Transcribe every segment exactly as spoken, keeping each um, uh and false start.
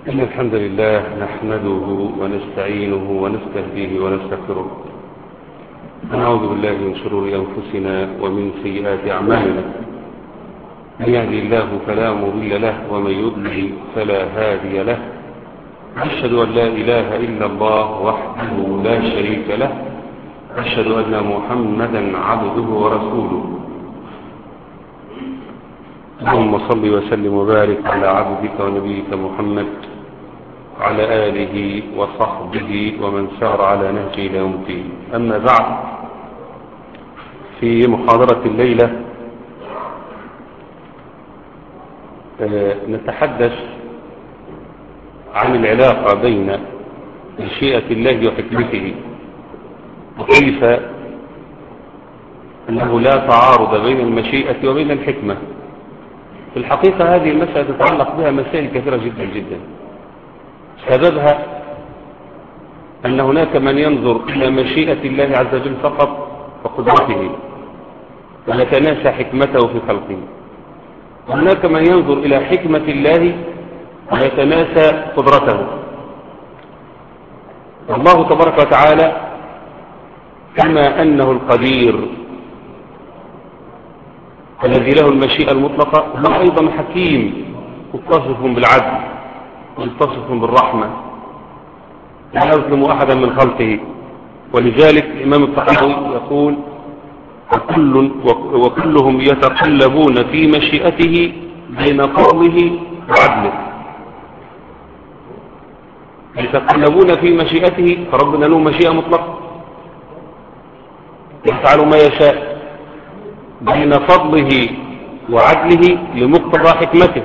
إن الحمد لله نحمده ونستعينه ونستهديه ونستغفره ونعوذ بالله من شرور أنفسنا ومن سيئات أعمالنا. من يهدي الله فلا مضل له ومن يضلل فلا هادي له. أشهد أن لا إله إلا الله وحده لا شريك له. أشهد أن محمدا عبده ورسوله. اللهم صل وسلم وبارك على عبدك ونبيك محمد وعلى آله وصحبه ومن سار على نهجه إلى يوم الدين. أما بعد، في محاضرة الليلة نتحدث عن العلاقة بين مشيئة الله وحكمته، وكيف أنه لا تعارض بين المشيئة وبين الحكمة. في الحقيقة هذه المسألة تتعلق بها مسائل كثيرة جدا جدا. سببها أن هناك من ينظر إلى مشيئة الله عز وجل فقط وقدرته ويتناسى حكمته في خلقه، وهناك من ينظر إلى حكمة الله ويتناسى قدرته. الله تبارك وتعالى كما أنه القدير الذي له المشيئة المطلقة، هو أيضا حكيم متصف بالعدل متصف بالرحمة، لا يظلم أحدا من خلقه. ولذلك الإمام الطحاوي يقول وكل وكلهم يتقلبون في مشيئته بين فضله وعدله. يتقلبون في مشيئته، فربنا له مشيئة مطلقة يفعل ما يشاء بين فضله وعدله لمقتضى حكمته.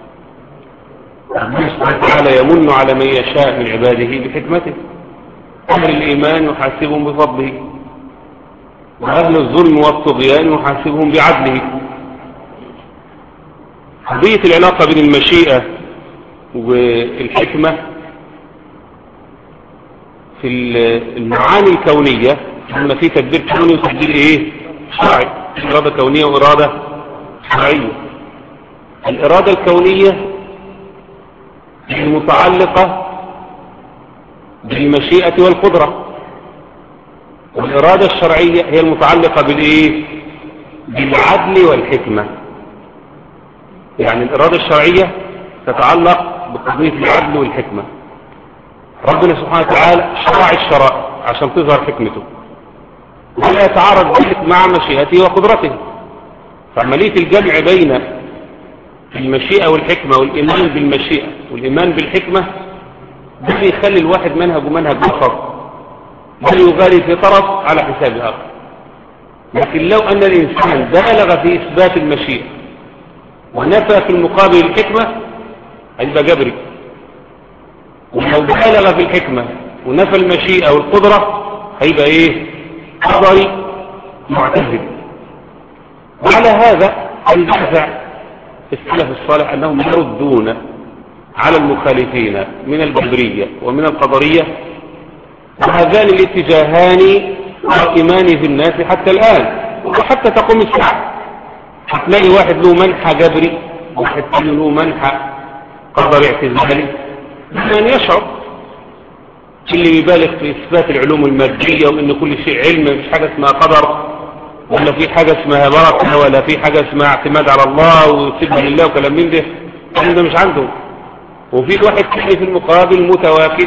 الله سبحانه وتعالى يمن على من يشاء من عباده بحكمته. أهل الإيمان يحاسبهم بفضله، وأهل الظلم والطغيان يحاسبهم بعدله. قضية العلاقة بين المشيئة والحكمة في المعاني الكونية، قلنا في تدبير كوني وتدبير ايه شرعي، إرادة كونية وإرادة شرعية. الإرادة الكونية المتعلقة بالمشيئة والقدرة، والإرادة الشرعية هي المتعلقة بالإيه؟ بالعدل والحكمة. يعني الإرادة الشرعية تتعلق بقضية العدل والحكمة. ربنا سبحانه وتعالى شرع الشرائع عشان تظهر حكمته، ولا يتعارض ذلك مع مشيئته وقدرته. فعملية الجمع بين المشيئة والحكمة والإيمان بالمشيئة والإيمان بالحكمة ده يخلي الواحد منهج ومنهج آخر، بل يغالي في طرف على حساب آخر. لكن لو أن الإنسان بالغ في إثبات المشيئة ونفى في المقابل الحكمة هيبقى جبري، ولو بالغ في الحكمة ونفى المشيئة والقدرة هيبقى إيه؟ قدري معتزل. وعلى هذا الدافع السلف الصالح أنهم يردون على المخالفين من الجبرية ومن القدرية، وهذان الاتجاهان قائمان في الناس حتى الآن وحتى تقوم الساعة. هتلاقي واحد له منحى جبري، واحد له منحى قدر اعتزالي، من يشعر اللي يبالغ في إثبات العلوم المادية وإن كل شيء علم، مفيش حاجة اسمها قدر ولا في حاجة اسمها بركة ولا في حاجة اسمها اعتماد على الله وسجن لله وكلام من ده، الكلام ده مش عنده. وفي واحد ثاني في المقابل متواكد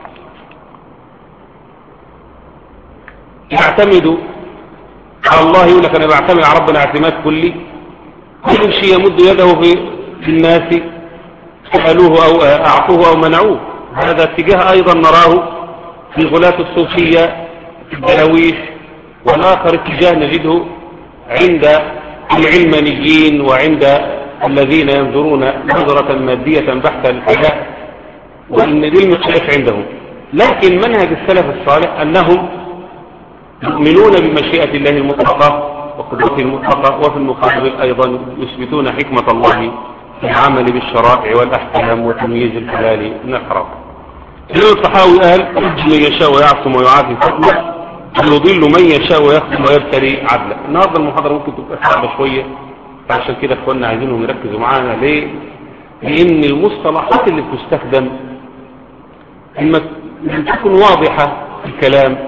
يعتمد على الله، يقول لك أنا بعتمد على ربنا اعتماد كلي، كل شيء يمد يده في الناس سألوه أو أعطوه أو منعوه. هذا اتجاه أيضا نراه في غلاة الصوفية في الدرويش، والآخر اتجاه نجده عند العلمانيين وعند الذين ينظرون نظرة مادية بحتة للحياة، وإن دي المشايخ عندهم. لكن منهج السلف الصالح أنهم يؤمنون بمشيئة الله المطلقة وقدرته المطلقة، وفي المقابل أيضا يثبتون حكمة الله في العمل بالشرائع والأحكام وتمييز الحلال من الحرام. الإمام الطحاوي قال من يشاء ويعصم ويعافي فضله ويضل من يشاء ويخدم ويبتلي عدله. النهارده المحاضرة ممكن تبقى صعبة شوية، فعشان كده اخواننا عايزينهم يركزوا معانا. ليه؟ لأن المصطلحات اللي بتستخدم لما تكون واضحة في الكلام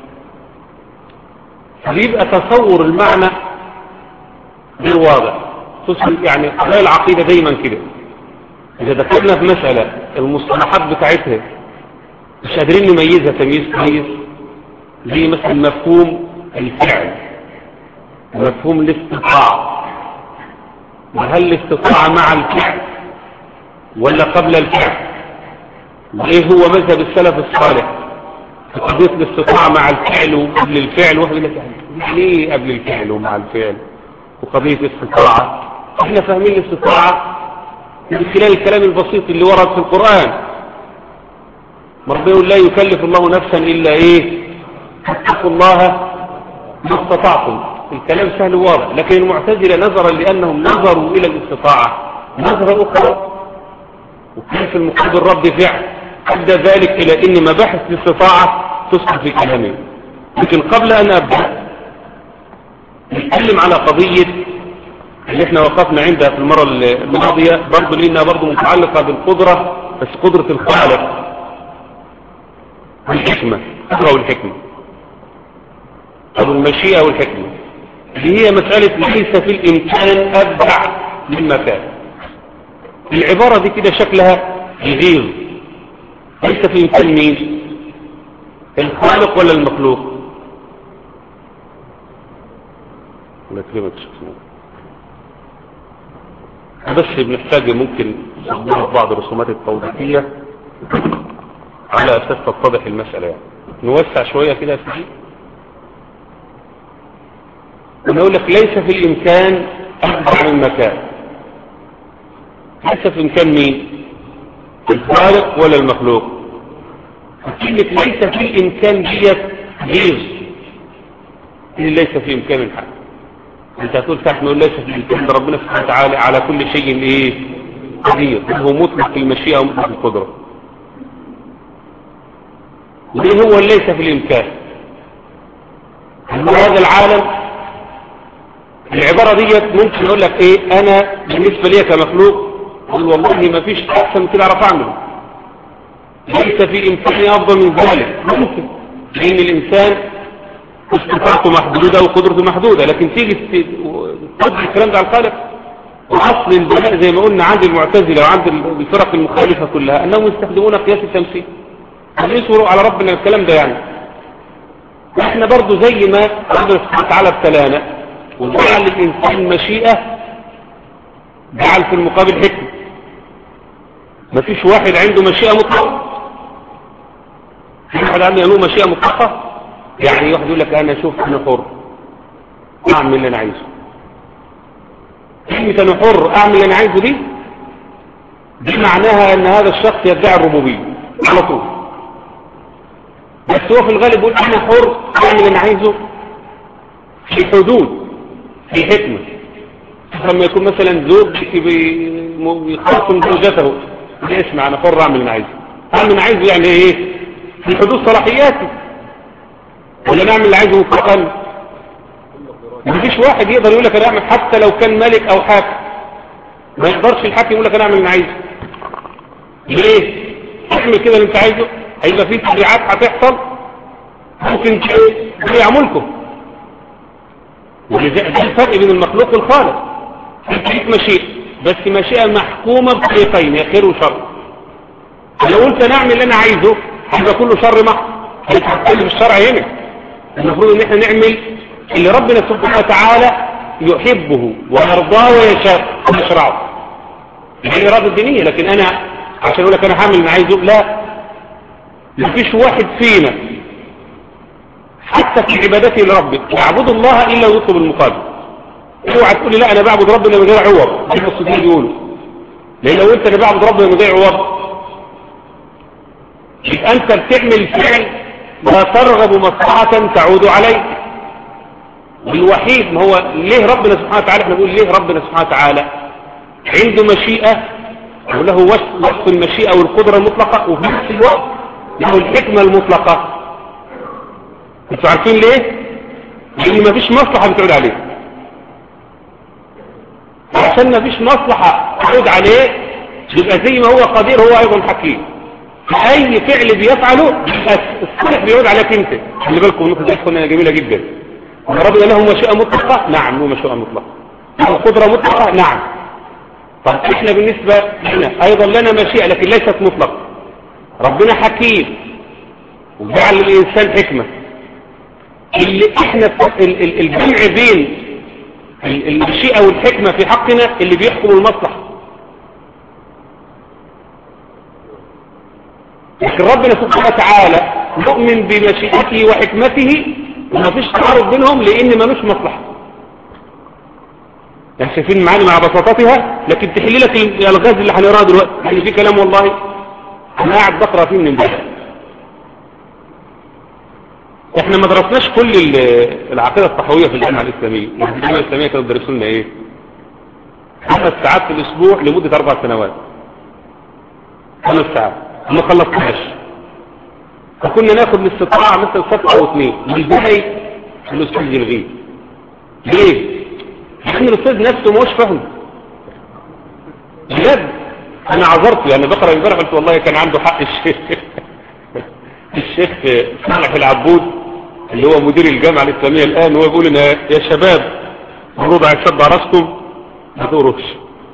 بيبقى تصور المعنى غير واضح. يعني قضايا العقيدة دايما كده، إذا دخلنا في مسألة المصطلحات بتاعتها مش قادرين نميزها تمييز كويس، زي مثلا مفهوم الفعل، مفهوم الاستطاعة، وهل الاستطاعة مع الفعل ولا قبل الفعل؟ وايه هو مذهب السلف الصالح في قضية الاستطاعة مع الفعل وقبل الفعل؟ واحد يقول لك ليه قبل الفعل ومع الفعل وقضية الاستطاعة؟ احنا فاهمين الاستطاعة من خلال الكلام البسيط اللي ورد في القرآن. ربنا يقول لا يكلف الله نفسا إلا إيه؟ اتقوا الله ما استطعتم. الكلام سهل وواضح. لكن المعتزلة نظرا لأنهم نظروا إلى الاستطاعة نظرة أخرى، وكان في المقابل رد فعل أدى ذلك إلى أن مباحث الاستطاعة تسقط في كلامه. لكن قبل أن أبدأ نتكلم على قضية اللي احنا وقفنا عندها في المرة الماضية، برضو لأنها برضو متعلقة بالقدرة، بس قدرة الخالق والحكمة، القدرة والحكمة أو المشيئة والحكمة، اللي هي مسألة ليس في الإمكان أبدع مما كان. العبارة دي كده شكلها يغيظ. ليس في إمكان مين؟ الخالق ولا المخلوق؟ ولا كلمة شخصية بس بنحتاج ممكن نصدر بعض الرسومات التوضيحية على أساس تتضح المسألة. يعني نوسع شوية كده فيه ونقول لك ليس في الإمكان أبدع من مكان. ليس في إمكان مين؟ الخالق ولا المخلوق؟ كلمة ليس في الإمكان ديت غيظ. ليس في إمكان الحق. انت هتقول تحت نقول ليس في الإمكان ربنا سبحانه وتعالى على كل شيء ايه قدير، هو مطلق المشيئة ومطلق القدرة. ليه هو ليس في الإمكان؟ هذا العالم العبارة ديت ممكن يقول لك ايه انا بالنسبة لي كمخلوق اقول والله ما فيش احسن من كده اعرف اعمله، ليس في امكاني افضل من ذلك. ممكن لان الانسان استطاعته محدودة وقدرته محدودة، لكن تيجي تقدر الكلام ده على الخالق. واصل البناء زي ما قلنا عند المعتزلة وعند الفرق المخالفة كلها انهم يستخدمون قياس التمثيل، يسوروا على ربنا الكلام ده. يعني احنا برضو زي ما ربنا سبحانه وتعالى ابتلانا وجعل الانسان مشيئة، جعل في المقابل حكمة. مفيش واحد عنده مشيئة مطلقة. في واحد عنده له مشيئة مطلقة، يعني واحد يقول لك انا شوف انا حر اعمل اللي انا عايزه. كلمة انا حر اعمل اللي انا عايزه دي دي معناها ان هذا الشخص يدعي الربوبية على طول. بس هو في الغالب يقول انا حر اعمل اللي انا عايزه في حدود، في حكمة. لما يكون مثلا زوج بيخاصم زوجته اسمع انا حر اعمل اللي انا عايزه. اعمل اللي انا عايزه يعني ايه؟ في حدود صلاحياتي، ولا نعمل اللي عايزه مطلقا؟ مفيش واحد يقدر يقول لك انا اعمل، حتى لو كان ملك او حاكم ما يقدرش الحاكم يقول لك انا اعمل اللي انا عايزه. ليه؟ اعمل كده اللي انت عايزه، هيبقى في تبعات هتحصل ممكن تضيع ملكه. ده الفرق بين المخلوق والخالق. في مشيئة، بس مشيئة محكومة بطريقين يا خير وشر. لو قلت نعمل اللي انا عايزه هيبقى كله شر محض. هيتحكم الشرع هنا. المفروض ان احنا نعمل اللي ربنا سبحانه وتعالى يحبه ويرضاه ويشاء ويشرعه. دي الاراده الدينيه. لكن انا عشان اقول لك انا هعمل اللي عايزه، لا، مفيش واحد فينا حتى في عبادته لربه يعبد الله الا ويطلب المقابل. اوعى تقول لي لا انا بعبد ربنا من غير عوض، زي ما الصديق بيقولوا. لان لو انت انا بعبد ربنا من غير عوض يبقى انت بتعمل فعل لا ترغب مصلحة تعود عليك. الوحيد ما هو ليه ربنا سبحانه وتعالى، احنا بنقول ليه ربنا سبحانه وتعالى عنده مشيئة وله وصف المشيئة والقدرة المطلقة، وفي نفس الوقت له الحكمة المطلقة. انتوا عارفين ليه؟ لان ما فيش مصلحة بتعود عليه. عشان ما فيش مصلحة تعود عليه يبقى زي ما هو قدير هو أيضا حكيم. أي فعل بيفعله الصالح بيعود عليك أنت. خلي بالكم النقطة دي تكون جميلة جدا. ربنا له مشيئة مطلقة؟ نعم له مشيئة مطلقة. القدرة مطلقة؟ نعم. طب احنا بالنسبة لنا أيضا لنا مشيئة لكن ليست مطلقة. ربنا حكيم وجعل الإنسان حكمة. اللي احنا الجمع بين المشيئة والحكمة في حقنا اللي بيحكم المصلحة. لكن ربنا سبحانه وتعالى مؤمن بمشيئته وحكمته وما فيش تعارض بينهم لأن ملوش مصلحة. يعني شايفين معاني مع بساطتها، لكن تحل لك الغاز اللي هنقراه دلوقتي. يعني في كلام والله انا قاعد بقرا فيه من امبارح. احنا ما درسناش كل العقيده الصحويه في الجامعه الاسلاميه. الجامعه الاسلاميه كانوا بيدرسوا لنا ايه؟ خمس ساعات في الاسبوع لمده اربع سنوات. خمس ساعات ما خلصناش. فكنا ناخد الاستطاعه مثل صفحه او اثنين والباقي الاستاذ يلغيه. ليه؟ لان الاستاذ نفسه مش فاهم. بجد انا عذرته يعني بقرا امبارح قلت والله كان عنده حق الشيخ الشيخ صالح العبود اللي هو مدير الجامعه الاسلاميه الان، هو يقول لنا يا شباب المفروض هيتصدع راسكم ما تقروش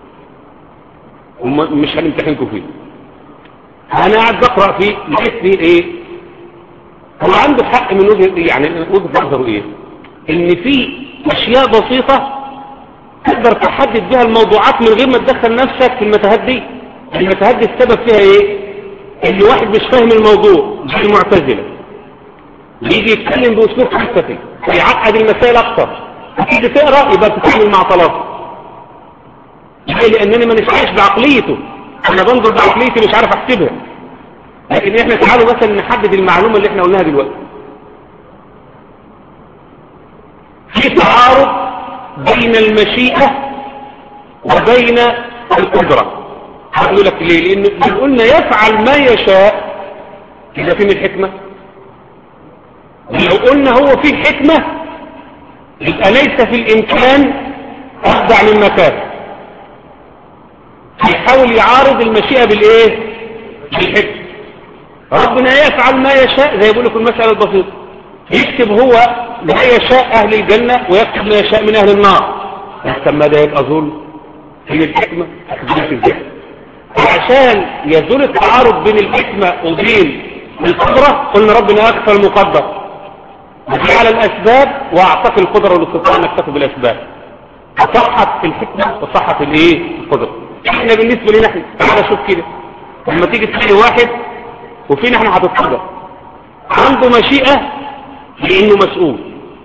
ومش هنمتحنكم فيه. انا قاعد بقرا فيه لقيت فيه ايه؟ هو عنده حق من وجهه يعني وجهه نظره ايه؟ ان في اشياء بسيطه تقدر تحدد بها الموضوعات من غير ما تدخل نفسك في المتاهات دي. المتاهات دي السبب فيها ايه؟ ان واحد مش فاهم الموضوع زي المعتزله يجي يتكلم باسلوب فلسفي ويعقد المسائل اكتر. تيجي تقرا يبقى بتتعامل مع طلاسم. ليه؟ لانني ما نفعش بعقليته. انا بنظر بعقليتي مش عارف احسبها. لكن احنا تعالوا مثلا نحدد المعلومه اللي احنا قلناها دلوقتي. في تعارض بين المشيئة وبين القدرة. هقول لك ليه؟ لأن قلنا يفعل ما يشاء إذا فين الحكمة. لو قلنا هو فيه حكمة يبقى ليس في الإمكان أخضع من مكان. يحاول يعارض المشيئة بالإيه؟ بالحكمة. ربنا يفعل ما يشاء زي يقول لكم المسألة البسيطة. يكتب هو ما يشاء أهل الجنة ويكتب ما يشاء من أهل النار. يحسن ماذا يبقى ظلم؟ هي الحكمة هتجيب في الذهن. وعشان يزول التعارض بين الحكمة وبين القدرة قلنا ربنا أكفى المقدر وجعل الأسباب وأعطاك القدرة والاستطاعة أنك تاخذ بالأسباب. فصحت الحكمة وصحت الإيه؟ القدرة. إحنا بالنسبة لنا إحنا تعالى شوف كده لما تيجي تلاقي واحد وفينا إحنا هتتصدق عنده مشيئة لأنه مسؤول.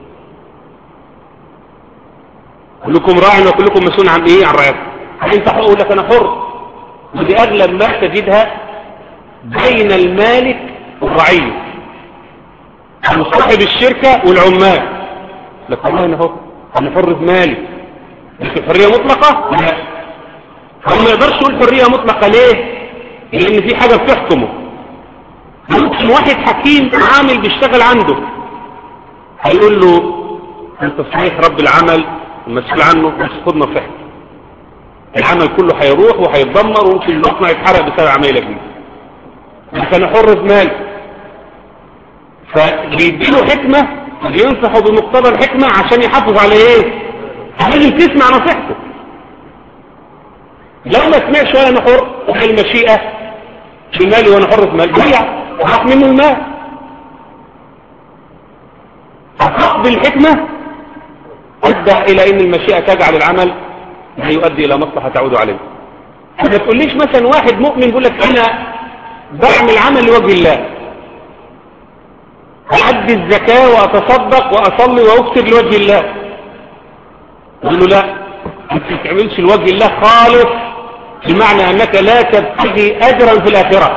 كلكم راع وكلكم مسؤول عن ايه؟ عن رعايته. انت هقول لك انا حر. ودي اغلب ما تجدها بين المالك والرعية، صاحب الشركة والعمال. لك والله انا حر، انا حر في مالي. لكن حرية مطلقة؟ لا. هو ما يقدرش يقول حرية مطلقة ليه؟ لان في حاجة بتحكمه. ممكن واحد حكيم عامل بيشتغل عنده هيقول له انت صحيح رب العمل المسؤول عنه بس خدنا في حكم. العمل كله هيروح وهيتدمر وممكن المصنع يتحرق بسبب عمايلك دي. انت انا حر في مال. فبيديله حكمة بينصحه بمقتضى الحكمة عشان يحافظ على ايه؟ لازم تسمع نصيحته. لو ما سمعش وانا حر في المشيئة في مالي وانا حر في مال ضيع وحق منه المال. فقد الحكمة أدى إلى أن المشيئة تجعل العمل لا يؤدي إلى مصلحة تعود عليه. ما تقوليش مثلا واحد مؤمن يقول لك أنا بعمل عمل لوجه الله، أؤدي الزكاة وأتصدق وأصلي وأكتب لوجه الله. يقول له لا، أنت ما تعملش لوجه الله خالص، بمعنى أنك لا تبتغي أجرا في الآخرة.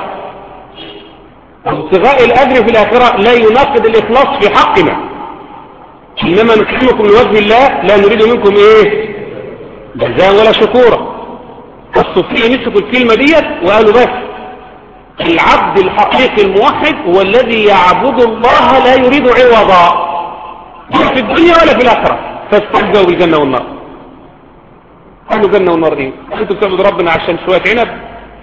ابتغاء الأجر في الآخرة لا يناقض الإخلاص في حقنا. إنما نكرمكم لوجه الله لا نريد منكم إيه؟ جزاء ولا شكورا. الصوفية مسكوا الكلمة ديت وقالوا بس العبد الحقيقي الموحد هو الذي يعبد الله لا يريد عوضا في الدنيا ولا في الآخرة. فاستهزئوا بالجنة والنار. قالوا جنة والنار إيه؟ أنتوا بتعبدوا ربنا عشان شوية عنب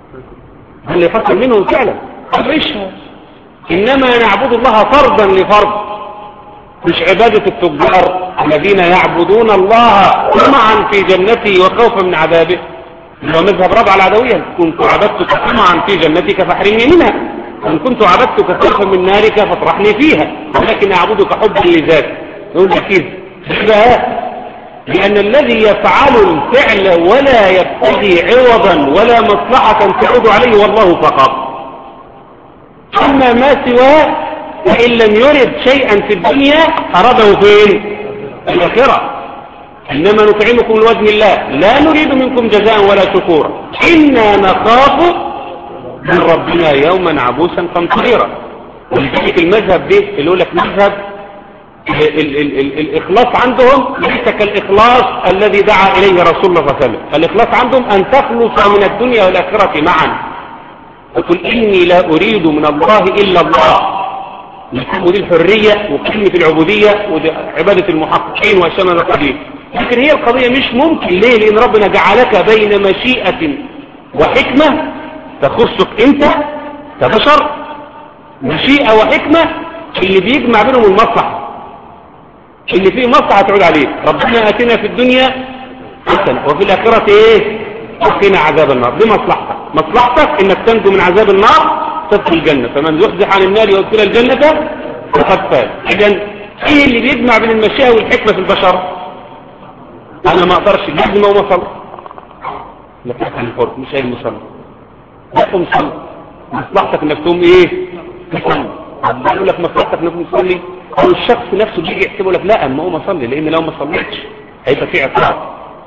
اللي يفكر منهم فعلا عيشها. إنما نعبد الله فرضا لفرض، مش عبادة التجار الذين يعبدون الله طمعا في جنته وخوفا من عذابه. هو مذهب رابع العدوية: كنت عبدتك طمعا في جنتك فاحرمني منها، وإن كنت عبدتك خوفا من نارك فاطرحني فيها، ولكن أعبدك حبا لذاتك. يقول لك كده لأن الذي يفعل الفعل ولا يبتغي عوضا ولا مصلحة تعود عليه والله فقط. أما ما سواه فإن لم يرد شيئا في الدنيا أراده فين؟ الآخرة. إنما نطعمكم لوجه الله لا نريد منكم جزاء ولا شكورا إنا نخاف من ربنا يوما عبوسا قمطريرا. ولذلك المذهب ده اللي يقول لك مذهب ال ال ال ال الإخلاص عندهم ليس كالإخلاص الذي دعا إليه رسول الله صلى الله عليه وسلم. الإخلاص عندهم أن تخلص من الدنيا والآخرة معا. يقول إني لا أريد من الله إلا الله. ودي الحرية وكلمة العبودية وعبادة المحققين وشمل القديم. لكن هي القضية مش ممكن. ليه؟ لأن ربنا جعلك بين مشيئة وحكمة تخصك أنت كبشر. مشيئة وحكمة اللي بيجمع بينهم المصلحة، اللي فيه مصلحة تعود عليه. ربنا آتنا في الدنيا حسنة وفي الآخرة إيه؟ وقنا عذاب النار. دي مصلحتك. مصلحتك إنك تنجو من عذاب النار تدخل الجنة. فمن يحزح عن النار ويدخل الجنة فقد فاز. إذن إيه اللي بيجمع بين المشيئة والحكمة في البشر؟ أنا ما أقدرش لازم أو مصلي. لا تفعل الحر مش أي مصلي. لا تقوم صلي. مصلحتك إنك تقوم إيه؟ تصلي. يقول لك مصلحتك إنك تصلي. أو الشخص نفسه بيجي يحسبه لك لا أما هو مصلي، لأن لو ما صليتش هيبقى فيه عقاب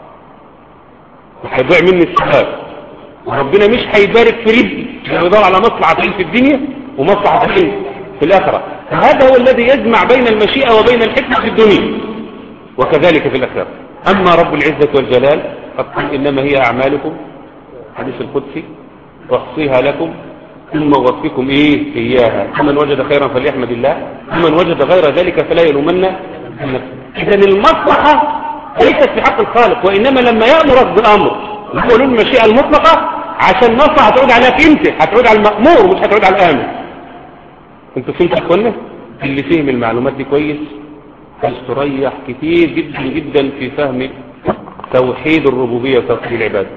وهيضيع مني الثواب، وربنا مش هيبارك في رزقي. يدور على مصلحتين في الدنيا ومصلحتين في الآخرة. هذا هو الذي يجمع بين المشيئة وبين الحكمة في الدنيا وكذلك في الآخرة. أما رب العزة والجلال فقال إنما هي أعمالكم حديث القدسي وأحصيها لكم ثم أوفيكم إيه إياها. فمن وجد خيرا فليحمد الله ومن وجد غير ذلك فلا يلومن. إذن المصلحة ليست في حق الخالق، وإنما لما يأمرك بأمر هو له المشيئة المطلقة عشان مصلحة هتعود عليك أنت، هتعود على المأمور مش هتعود على الآمر. أنتوا فهمتوا يا إخوانا؟ اللي فهم المعلومات دي كويس هيستريح كتير جدا جدا في فهم توحيد الربوبية وتوحيد العبادة.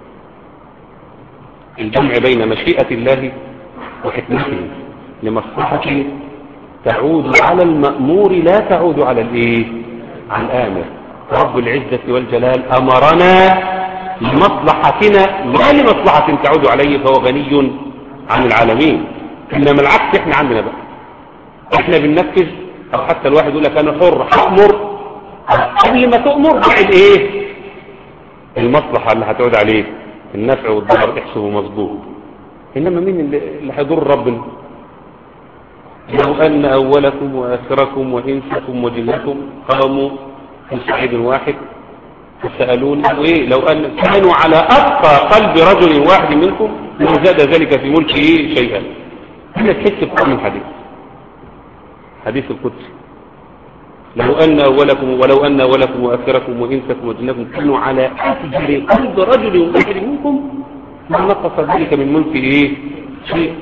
الجمع بين مشيئة الله وحكمته لمصلحة تعود على المأمور لا تعود على الايه؟ على الآمر. رب العزة والجلال أمرنا لمصلحتنا لا لمصلحة تعود عليه، فهو غني عن العالمين. إنما العكس احنا عندنا بقى، احنا بننفذ. أو حتى الواحد يقول لك أنا حر هأمر، قبل ما تأمر بعد ايه؟ المصلحة اللي هتعود عليه النفع والضرر احسبه مظبوط. إنما مين اللي هيضر ربنا؟ لو أن أولكم وآخركم وإنسكم وجنكم قاموا في صعيد واحد فسألون إيه لو أن كانوا على أتقى قلب رجل واحد منكم ما زاد ذلك في ملكه شيئا. هنا تحس بقوم الحديث حديث القدس لو أن أولكم ولو أن أولكم وآخركم وإنسكم وجنكم كانوا على أتقى قلب رجل واحد منكم ما نقص ذلك من ملكه إيه شيء.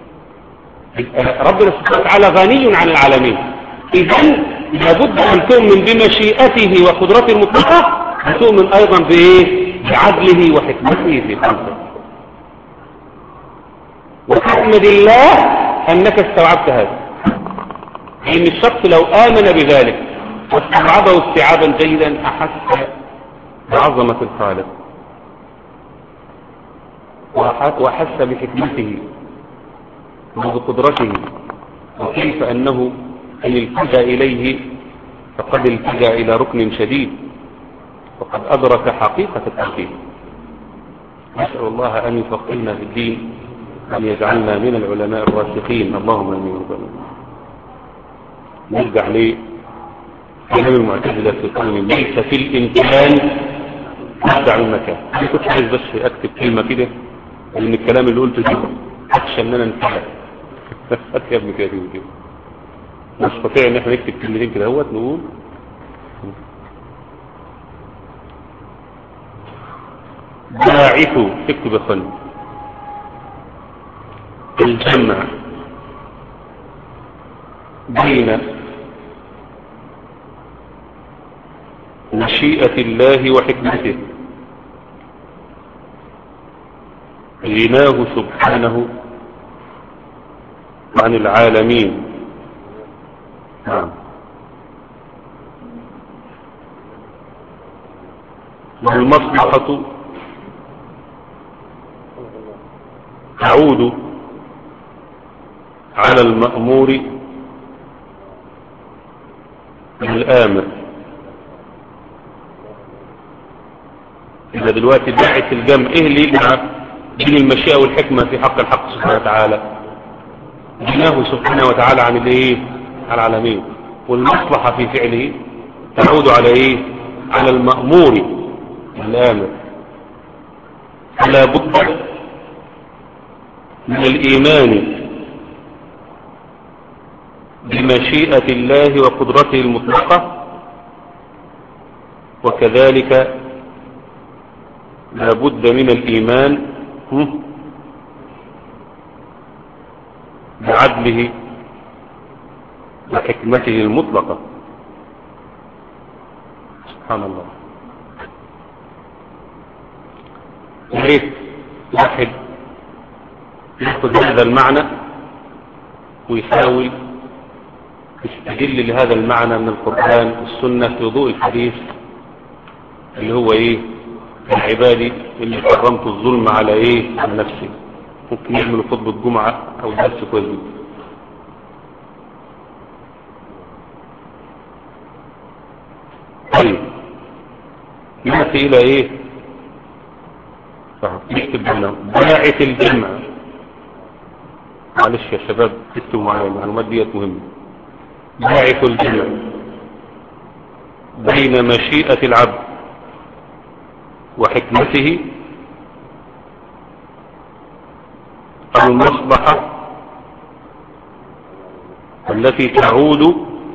ربنا سبحانه وتعالى غني عن العالمين. إذن لابد أن تؤمن بمشيئته وقدرته المطلقة، وتؤمن أيضا بإيه؟ بعدله وحكمته في خلقه. وتحمد الله أنك استوعبت هذا، إن الشخص لو آمن بذلك واستوعبه استيعابا جيدا أحس بعظمة الخالق وأحس بحكمته وبقدرته، وكيف أنه إن التجأ إليه فقد التجأ إلى ركن شديد وقد أدرك حقيقة التوحيد. نسأل الله أن يفقهنا في الدين وأن يجعلنا من العلماء الراسخين. اللهم آمين ربنا. نرجع ليه كلام المعتزلة في قولهم ليس في الإمكان أبدع المكان. أنا كنت عايز بس أكتب كلمة كده لأن الكلام اللي قلته ده أخشى أن أنا انتهى يا ابن كده كده نستطيع ان احنا نكتب كلمتين كده اهوت نقول باعثوا. اكتب يا اخوان الجمع بين مشيئة الله وحكمته، غناه سبحانه عن العالمين. نعم. والمصلحة تعود على المأمور الآمر. إذا دلوقتي داعي الجمع إيه اللي يجمع بين المشيئة والحكمة في حق الحق سبحانه وتعالى؟ غناه سبحانه وتعالى عن الايه؟ على العالمين. والمصلحة في فعله تعود على ايه؟ على المأمور الآمر. فلا بد من الإيمان بمشيئة الله وقدرته المطلقة، وكذلك لا بد من الإيمان بعدله وحكمته المطلقة. سبحان الله. يريد واحد يأخذ هذا المعنى ويحاول يستدل لهذا المعنى من القرآن والسنة في ضوء الحديث اللي هو ايه؟ العبادي اللي حرمت الظلم على ايه؟ عن نفسي. ممكن يعملوا خطبة جمعة او درس كويس. طيب نأتي الى ايه؟ نكتب لنا باعث الجمع. معلش يا شباب اكتبوا معايا المعلومات ديت مهمة. باعث الجمع بين مشيئة العبد وحكمته المصلحة التي تعود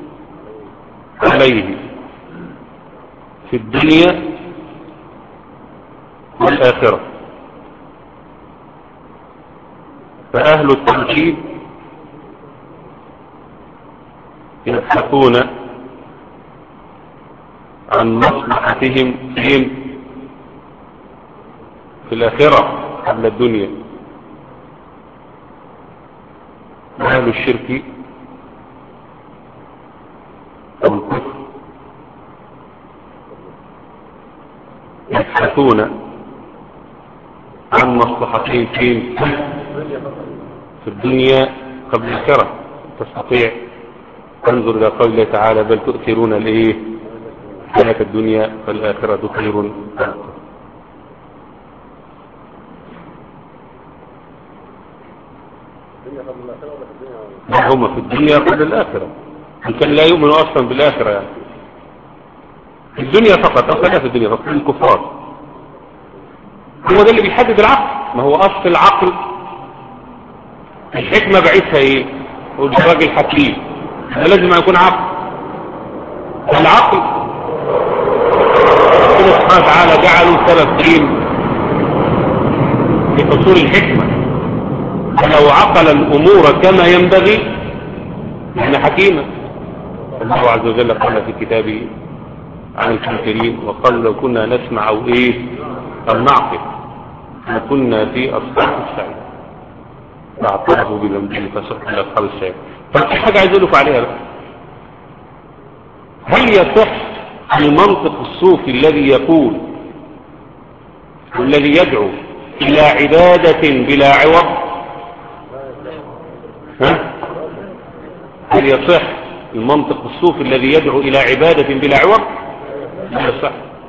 عليه في الدنيا والآخرة. فأهل التوحيد يبحثون عن مصلحتهم فيهم في الآخرة قبل الدنيا. أهل الشرك أو الكفر يبحثون عن مصلحتهم فيهم في الدنيا قبل الآخرة. تستطيع تنظر إلى قوله تعالى بل تؤثرون الإيه؟ حياة الدنيا فالآخرة خير. هم في الدنيا قبل الآخرة. إن كان لا يؤمن أصلا بالآخرة يعني في الدنيا فقط، أصلا في الدنيا فقط الكفار. هو ده اللي بيحدد العقل. ما هو أصل العقل الحكمة بعيثها إيه؟ والراجل الحكيم ده لازم يكون عقل. العقل ربنا سبحانه وتعالى جعله سبب دين لحصول الحكمة. فلو عقل الأمور كما ينبغي احنا حكيمة. الله عز وجل قال في كتابه عن الكافرين وقال لو كنا نسمع أو إيه أو نعقل لكنا في أصحاب السعير فاعترفوا بذنبهم فسحقا لأصحاب السعير. ففي حاجة عايز أقول لكم عليها بقى. هل يصح المنطق الصوفي الذي يقول والذي يدعو إلى عبادة بلا عوض؟ ها؟ هل يصح المنطق الصوفي الذي يدعو إلى عبادة بلا عوض؟ لا يصح.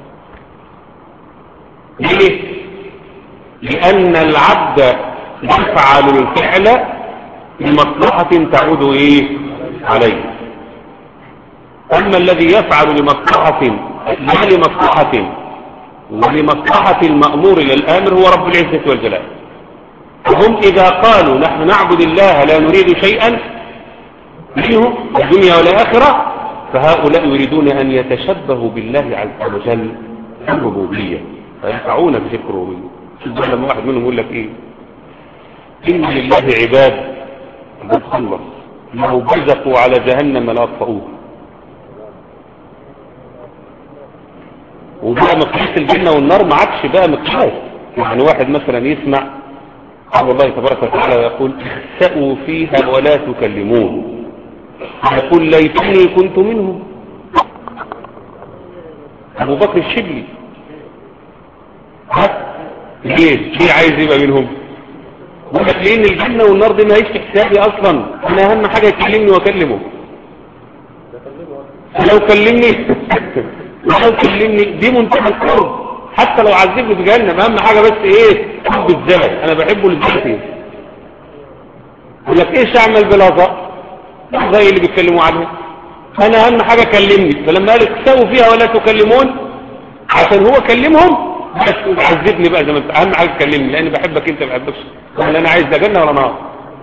ليه؟ لأن العبد يفعل الفعل لمصلحة تعود إيه؟ عليه. أما الذي يفعل لمصلحة لا لمصلحة ولمصلحة المأمور للآمر هو رب العزة والجلال. هم إذا قالوا نحن نعبد الله لا نريد شيئا منه الدنيا والآخرة فهؤلاء يريدون أن يتشبهوا بالله عز وجل في الربوبية فيقعون في شرك الربوبية. شوف لما واحد منهم يقول لك إيه؟ إن لله عباد بتخلص لو بزقوا على جهنم لا أطفئوه. وبقى مقياس الجنة والنار ما عادش بقى مقياس. يعني واحد مثلا يسمع قال الله تبارك وتعالى يقول اخسأوا فيها ولا تكلمون، يقول ليتني كنت منهم. أبو بكر الشبلي ها ليه ليه عايز يبقى منهم؟ بقول لك لأن الجنة والنار دي ما هيش حسابي أصلا، أنا أهم حاجة يكلمني وأكلمه. لو كلمني لو كلمني دي منتهى القرب، حتى لو عذبني في جهنم أهم حاجة بس إيه؟ حب الزمن، أنا بحبه للزمن. يقول لك إيش أعمل بلحظة زي اللي بيتكلموا عنها، أنا أهم حاجة كلمني. فلما قال اكسوا فيها ولا تكلمون عشان هو كلمهم بس عذبني بقى زي ما انت، اهم حاجه تكلمني لاني بحبك انت ما بحبكش، ولا انا عايز ده جنه ولا نار.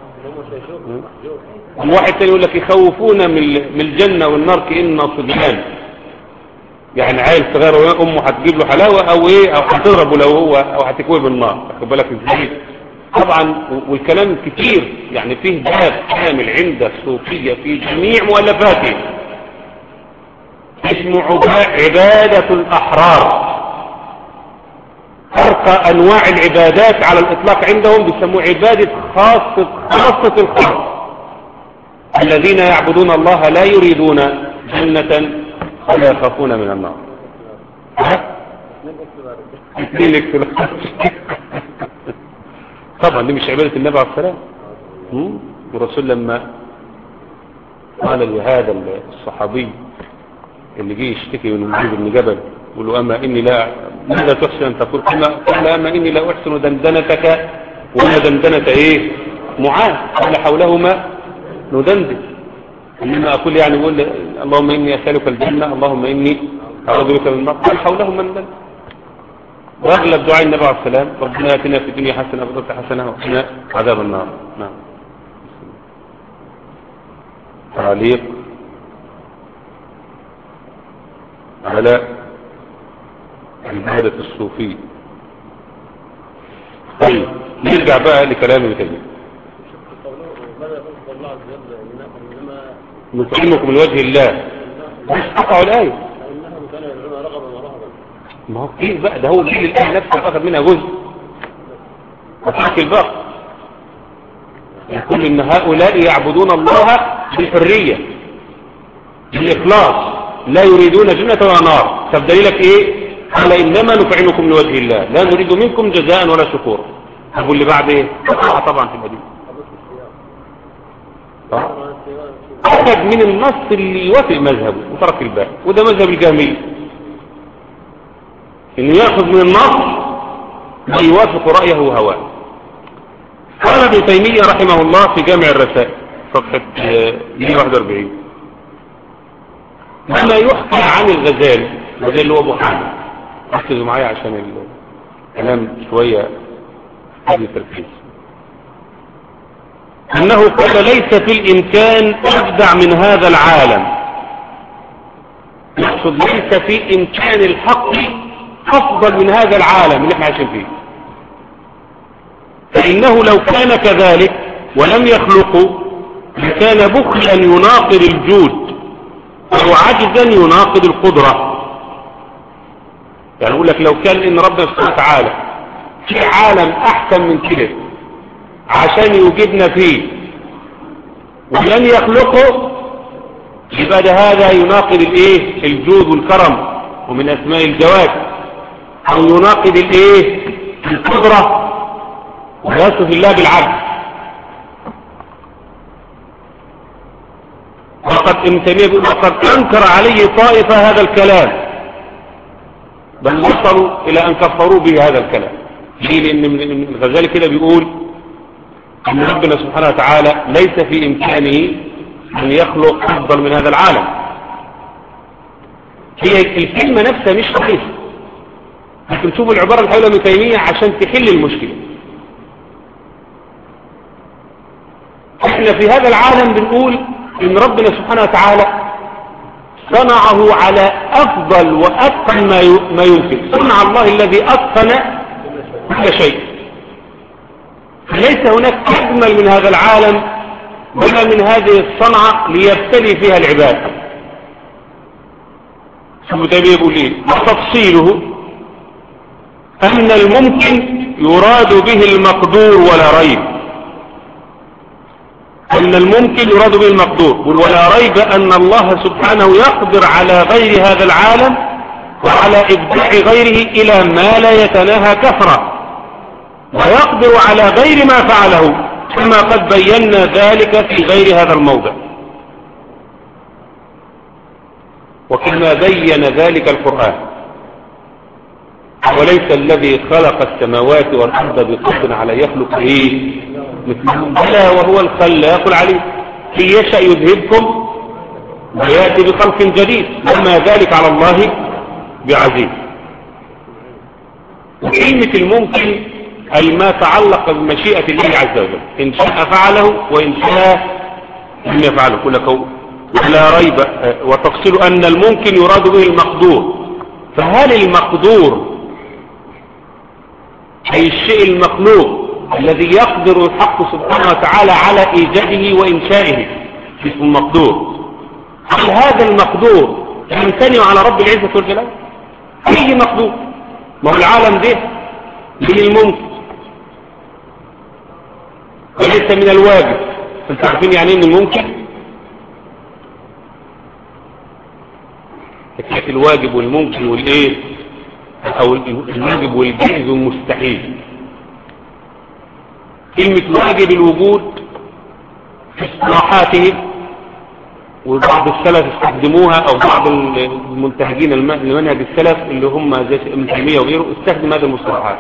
واحد تاني يقول لك يخوفونا من الجنه والنار كأن صبيان، يعني عيل صغير امه هتجيب له حلاوه او ايه او هتضربه لو هو او هتكويه بالنار. واخد بالك ازاي؟ طبعا والكلام كتير يعني فيه باب كامل عند الصوفيه في جميع مؤلفاته اسمه عباده الاحرار. أرقى أنواع العبادات على الإطلاق عندهم بيسموه عبادة خاصة خاصة الخلق، الذين يعبدون الله لا يريدون جنة ولا يخافون من النار. طبعا دي مش عبادة النبي عليه السلام. والرسول لما قال لهذا الصحابي اللي جه يشتكي من معاذ بن جبل يقول له أما إني لا ماذا تحسن أن تقول؟ قال أما إني لا أحسن دندنتك ولا دندنة إيه معاذ، قال حولهما ندندن. إنما أقول يعني يقول اللهم إني أسألك الجنة اللهم إني أعوذ بك من النار، قال حولهما ندندن. وأغلب دعاء النبي عليه السلام ربنا آتنا في الدنيا حسنة وفي الآخرة حسنة وقنا عذاب النار. نعم. تعليق على عبادة الصوفي. طيب نرجع بقى لكلام ابن تيمية. نطعمكم من وجه الله قطعوا الآية. ما هو كيف بقى ده هو جيل الآية نفسه أخذ منها جزء وترك الباقي. يقول إن هؤلاء يعبدون الله بالحرية بالإخلاص لا يريدون جنة ولا نار. طب دليلك إيه؟ قال إنما نطعمكم لوجه الله لا نريد منكم جزاء ولا شكورا. أقول اللي بعد إيه؟ طبعا في الحديث أخذ من النص اللي يوافق مذهبه وترك الباقي، وده مذهب الجهمية إنه يأخذ من النص ما يوافق رأيه وهواه. قال ابن تيمية رحمه الله في جامع الرسائل صفحة مئة وواحد وأربعين لما يحكى عن الغزالي وده اللي هو أبو حامد، ركزوا معايا عشان الكلام شوية هذه التركيز، أنه قال ليس في الإمكان أبدع من هذا العالم. يقصد ليس في إمكان الحق أفضل من هذا العالم اللي احنا عايشين فيه، فإنه لو كان كذلك ولم يخلقوا لكان بخلا يناقض الجود أو عجزا يناقض القدرة. يعني أقول لك لو كان إن ربنا سبحانه وتعالى في عالم أحسن من كده عشان يوجدنا فيه ولن يخلقه يبقى ده هذا يناقض الايه الجود والكرم ومن اسماء الجواد، او يناقض الايه القدرة ويصف الله بالعدل. وقد ابن تيمية بيقول وقد انكر عليه طائفة هذا الكلام بل وصلوا الى ان كفروا به هذا الكلام. ليه؟ لان الغزالي كده بيقول ان ربنا سبحانه وتعالى ليس في امكانه ان يخلق افضل من هذا العالم. هي الكلمة نفسها مش صحيحة، لكن شوفوا العبارة اللي حولها ابن تيمية عشان تحل المشكلة. احنا في هذا العالم بنقول ان ربنا سبحانه وتعالى صنعه على افضل واتقن ما يمكن. صنع الله الذي اتقن كل شيء، ليس هناك أجمل من هذا العالم ولا من هذه الصنعة ليبتلي فيها العباد. ابن تيمية يقول ايه؟ وتفصيله أن الممكن يراد به المقدور ولا ريب. أن الممكن يراد به المقدور ولا ريب أن الله سبحانه يقدر على غير هذا العالم وعلى إبداع غيره إلى ما لا يتناهى كثرة، ويقدر على غير ما فعله كما قد بينا ذلك في غير هذا الموضع، وكما بين ذلك القرآن. وليس الذي خلق السماوات والأرض بقدر على يخلق ايه مثلهم، بلى وهو الخلاق العليم. إن يشأ يذهبكم ويأتي بخلق جديد وما ذلك على الله بعزيز. وكلمة الممكن أي ما تعلق بمشيئة الله عز وجل، إن شاء فعله وإن شاء لم يفعله كل كون ولا ريب. وتفصيل أن الممكن يراد به المقدور. فهل المقدور أي الشيء المخلوق الذي يقدر الحق سبحانه وتعالى على إيجاده وإنشائه اسمه المقدور، هل هذا المقدور يمتنع على رب العزة والجلال؟ أي مقدور؟ ما هو العالم ده من الممكن وليس من الواجب. انتوا عارفين يعني ايه من الممكن؟ حكاية الواجب والممكن والايه او الواجب والجائز والمستحيل. كلمة واجب الوجود في اصطلاحاتهم، وبعض السلف استخدموها او بعض المنتهجين لمنهج السلف اللي هم زي ابن تيمية وغيره استخدم هذه المصطلحات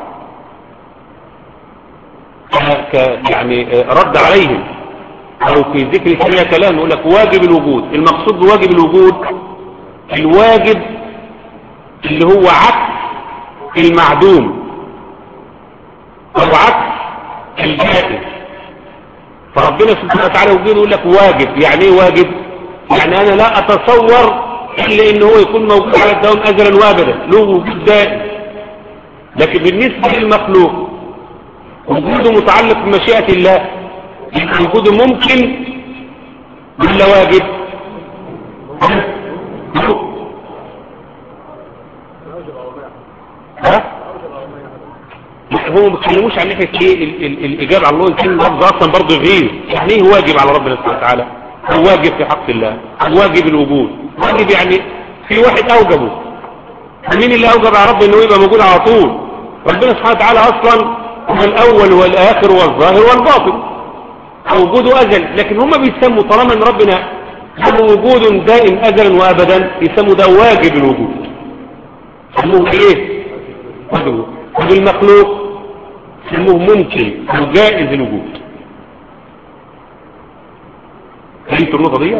ك يعني رد عليهم او في ذكر فيها كلام. يقول لك واجب الوجود، المقصود بواجب الوجود الواجب اللي هو عكس المعدوم او عكس الجائز. فربنا سبحانه وتعالى وجوده يقول لك واجب. يعني ايه واجب؟ يعني انا لا اتصور الا ان هو يكون موجود على الدوام ازلا وابدا، له وجود دائم. لكن بالنسبه للمخلوق وجوده متعلق بمشيئه الله، وجوده ممكن ولا واجب؟ ها؟ هم ما بيتكلموش عن ناحيه ايه الاجابه على الله. الكلمه لفظ اصلا برضه غير. يعني ايه واجب على ربنا سبحانه وتعالى؟ هو واجب في حق الله، واجب الوجود. واجب يعني في واحد اوجبه. مين اللي اوجب على ربنا انه يبقى موجود على طول؟ ربنا سبحانه وتعالى اصلا هو الاول والاخر والظاهر والباطن، وجوده ازل. لكن هم بيسموا طالما ان ربنا له وجود دائم ازلا وابدا يسموا ده واجب الوجود. يسموه ايه؟ واجب. وبالمخلوق يسموه ممكن وجائز الوجود. فهمتوا النقطة دي؟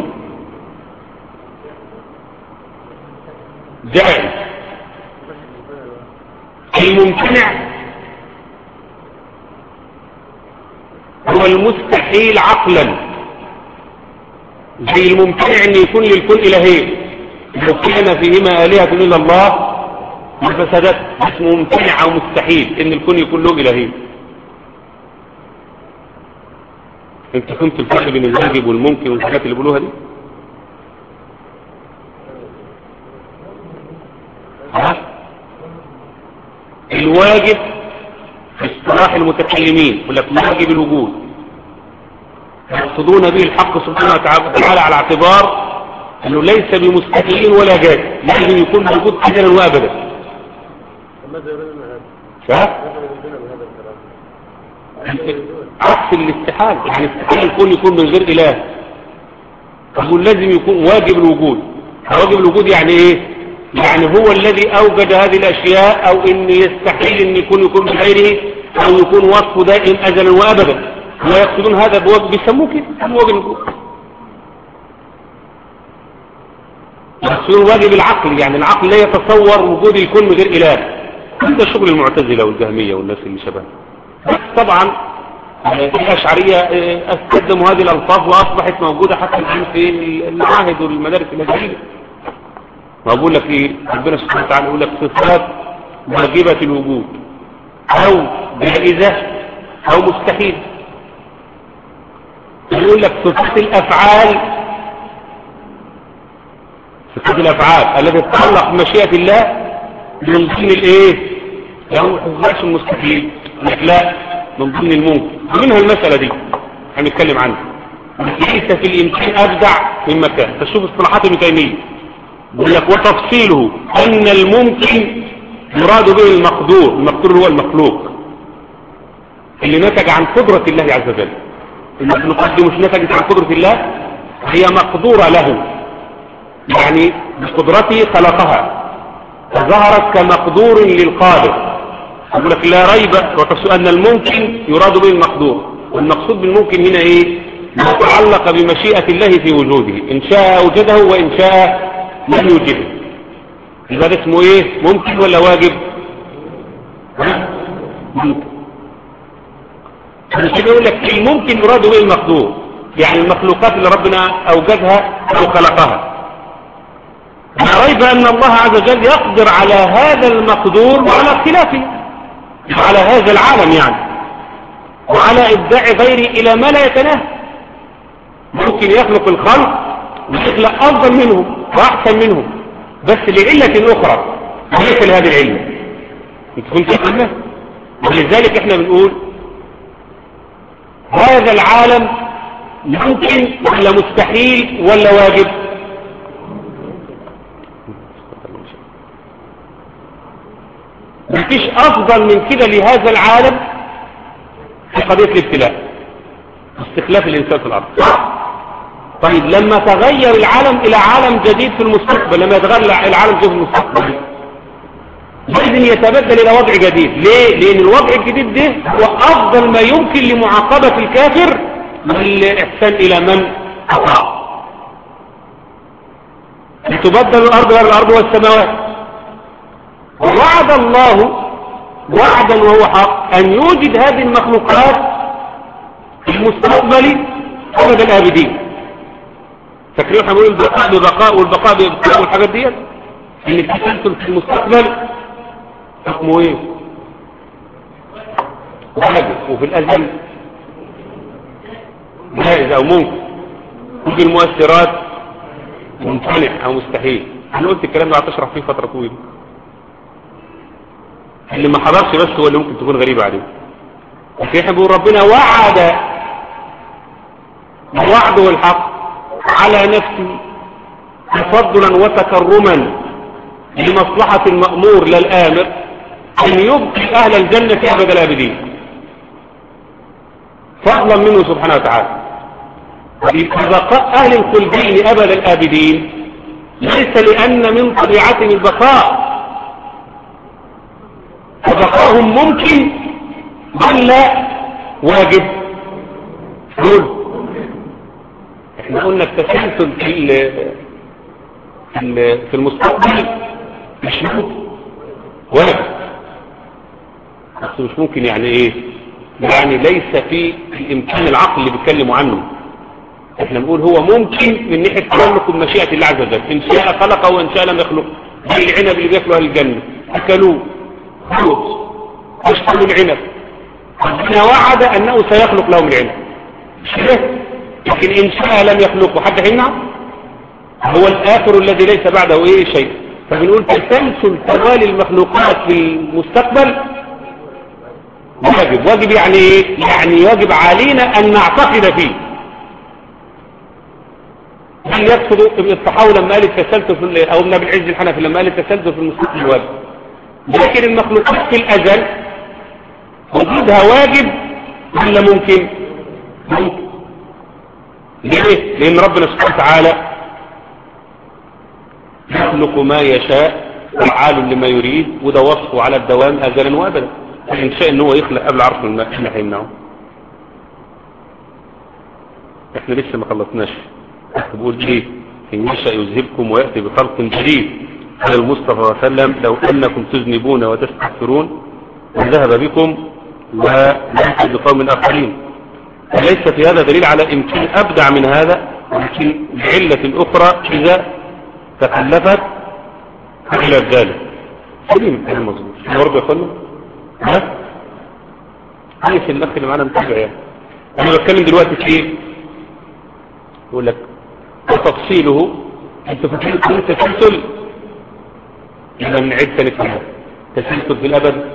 جائز. الممتنع هو المستحيل عقلا، زي الممتنع ان يكون للكون الهين. لو كان فيهما آلهة الا الله لفسدت. اسمه ممتنع او مستحيل ان الكون يكون له الهين. انت فهمت الفرق بين الواجب والممكن والحاجات اللي بيقولوها دي؟ ها؟ الواجب في اصطلاح المتكلمين يقول لك واجب الوجود، يقصدون به الحق سبحانه وتعالى على اعتبار انه ليس بمستحيل ولا جائز، لازم يكون موجود ازلا وابدا. ها؟ عكس الاستحال. يعني استحال الكون يكون من غير اله. يقول لازم يكون واجب الوجود. واجب الوجود يعني ايه؟ يعني هو الذي اوجد هذه الاشياء، او ان يستحيل ان يكون يكون بغيره، او يكون وصفه دائم ازلا وابدا. ويقصدون هذا بواجب، بيسموه كده بيسموه واجب الوجود. يقصدون واجب العقل، يعني العقل لا يتصور وجود الكون من غير اله. هذا شغل المعتزله والجهميه والناس اللي شبهها. طبعا الأشعرية استخدموا هذه الألفاظ وأصبحت موجودة حتى الآن في المعاهد والمدارس الأزهرية. ما بقول لك إيه؟ ربنا سبحانه وتعالى يقول لك صفات واجبة الوجود أو جائزة أو مستحيل. يقول لك صفات الأفعال صفات الأفعال التي تتعلق بمشيئة الله من ضمن الإيه؟ يعني ما تحصلش المستحيل، لك لا، من ضمن الممكن. ومنها المسألة دي هنتكلم عنها. ليس في الإمكان أبدع من مكان. تشوف اصطلاحات ابن تيمية يقول لك وتفصيله أن الممكن يراد به المقدور. المقدور هو المخلوق اللي نتج عن قدرة الله عز وجل. المخلوقات دي مش نتجت عن قدرة الله، هي مقدورة له، يعني بقدرته خلقها فظهرت كمقدور للقادر. يقول لك لا ريب أن الممكن يراد به المقدور، والمقصود بالممكن هنا ايه؟ ما تعلق بمشيئة الله في وجوده، إن شاء أوجده وإن شاء لم يوجده. يبقى ده اسمه ايه؟ ممكن ولا واجب؟ ممكن. عشان يقول لك الممكن يراد به المقدور، يعني المخلوقات اللي ربنا أوجدها أو خلقها. لا ريب أن الله عز وجل يقدر على هذا المقدور وعلى اختلافه على هذا العالم يعني، وعلى إبداع غيره إلى ما لا يتناهى. ممكن يخلق الخلق ويخلق أفضل منهم وأحسن منهم، بس لعلة أخرى وليس لهذه العلة. تكون تفهمها. ولذلك احنا بنقول هذا العالم ممكن ولا مستحيل ولا واجب؟ مفيش أفضل من كده لهذا العالم في قضية الابتلاء، استخلاف الإنسان في الأرض. طيب لما تغير العالم إلى عالم جديد في المستقبل، لما يتغير العالم في المستقبل لازم يتبدل إلى وضع جديد. ليه؟ لأن الوضع الجديد ده هو أفضل ما يمكن لمعاقبة الكافر والإحسان إلى من أطاع. تبدل الأرض غير الأرض والسماوات. ووعد الله وعدا وهو حق أن يوجد هذه المخلوقات في المستقبل أبد الآبدين. فاكرين احنا بنقول البقاء ببقاء والبقاء ببقاء والحاجات دي، ان التسلسل في المستقبل حكمه ايه؟ واجب، وفي الأزل جائز أو ممكن، وفي المؤثرات ممتنع أو مستحيل. أنا قلت الكلام ده هتشرح فيه فترة طويلة، اللي ما حضرش بس هو اللي ممكن تكون غريبة عليه. في حبه ربنا وعد وعده الحق على نفسه تفضلا وتكرما لمصلحة المأمور للآمر أن يبقي أهل الجنة أبد الآبدين فضلا منه سبحانه وتعالى. بقاء أهل الخلدين أبد الآبدين ليس لأن من طبيعتهم البقاء، فبقاؤهم ممكن بل لا واجب. نقول احنا قلنا التسلسل في في المستقبل مش ممكن واجب، بس مش ممكن يعني ايه؟ يعني ليس في الامكان العقل اللي بيتكلموا عنه. احنا بنقول هو ممكن من ناحيه تملك مشيئه الله عز وجل، ان شاء خلقه وان شاء لم يخلقه. زي العنب اللي بياكلوا اهل الجنه اكلوه خلص اشتروا العنب، ربنا وعد انه سيخلق لهم العنب، لكن ان شاء لم يخلقه حد هيمنع؟ هو الاخر الذي ليس بعده ايه شيء. فبنقول تسلسل توالي المخلوقات في المستقبل واجب. واجب يعني ايه؟ يعني واجب علينا ان نعتقد فيه. هل يقصد ابن الصحاوي لما قال التسلسل في او ابن ابي العز الحنفي لما قال التسلسل في المستقبل واجب، لكن المخلوقات في الازل وجودها واجب ولا ممكن؟ ممكن. ليه؟ لان ربنا سبحانه وتعالى يخلق ما يشاء فعال لما يريد، وده وصفه على الدوام ازلا وابدا. ان شاء ان هو يخلق قبل عرش الماء احنا هيمنعه. احنا لسه ما خلصناش. بقول ايه؟ ان يشاء يذهبكم وياتي بخلق جديد. قال المصطفى صلى الله عليه وسلم لو انكم تذنبون وتستغفرون وذهب بكم وليس بقوم اخرين. ليس في هذا دليل على امكان ابدع من هذا، ولكن بعله اخرى اذا تخلفت الى ذلك. سليم المظبوط برضه يا فندم. ها عايش الأخ اللي معانا متابع يعني. أنا بتكلم دلوقتي في إيه؟ يقول لك وتفصيله أنت فاكرين كل تسلسل إذا نعيد تاني فيها تسلسل في الأبد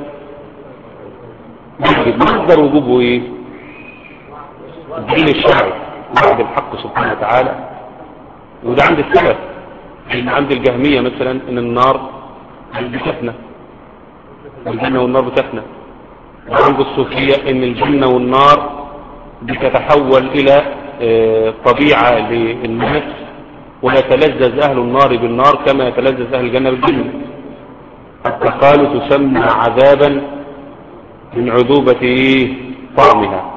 مصدر وجوبه إيه؟ الدين الشرعي بعد الحق سبحانه وتعالى. وده عند السلف، عند الجهمية مثلا إن النار بتفنى الجنة والنار بتفنى، وعند الصوفية إن الجنة والنار بتتحول إلى طبيعة للناس ويتلذذ أهل النار بالنار كما يتلذذ أهل الجنة بالجنة، حتى قالوا تسمى عذابا من عذوبة طعمها.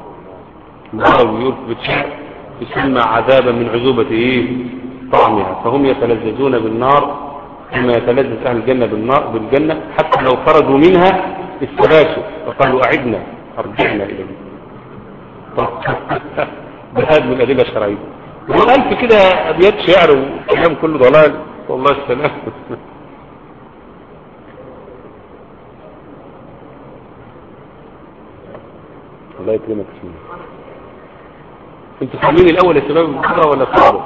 يقول تسمى عذابا من عذوبة طعمها، فهم يتلذذون بالنار كما يتلذذ أهل الجنة بالنار بالجنة، حتى لو خرجوا منها استغاثوا وقالوا أعدنا أرجعنا إليه. بهذا من الأدلة الشرعية. وقال في كده أبيات شعر وكلام كله ضلال والله السلام. الله يكرمك فيه. انتوا فاهمين الأول يا شباب المحاضرة ولا صعبة؟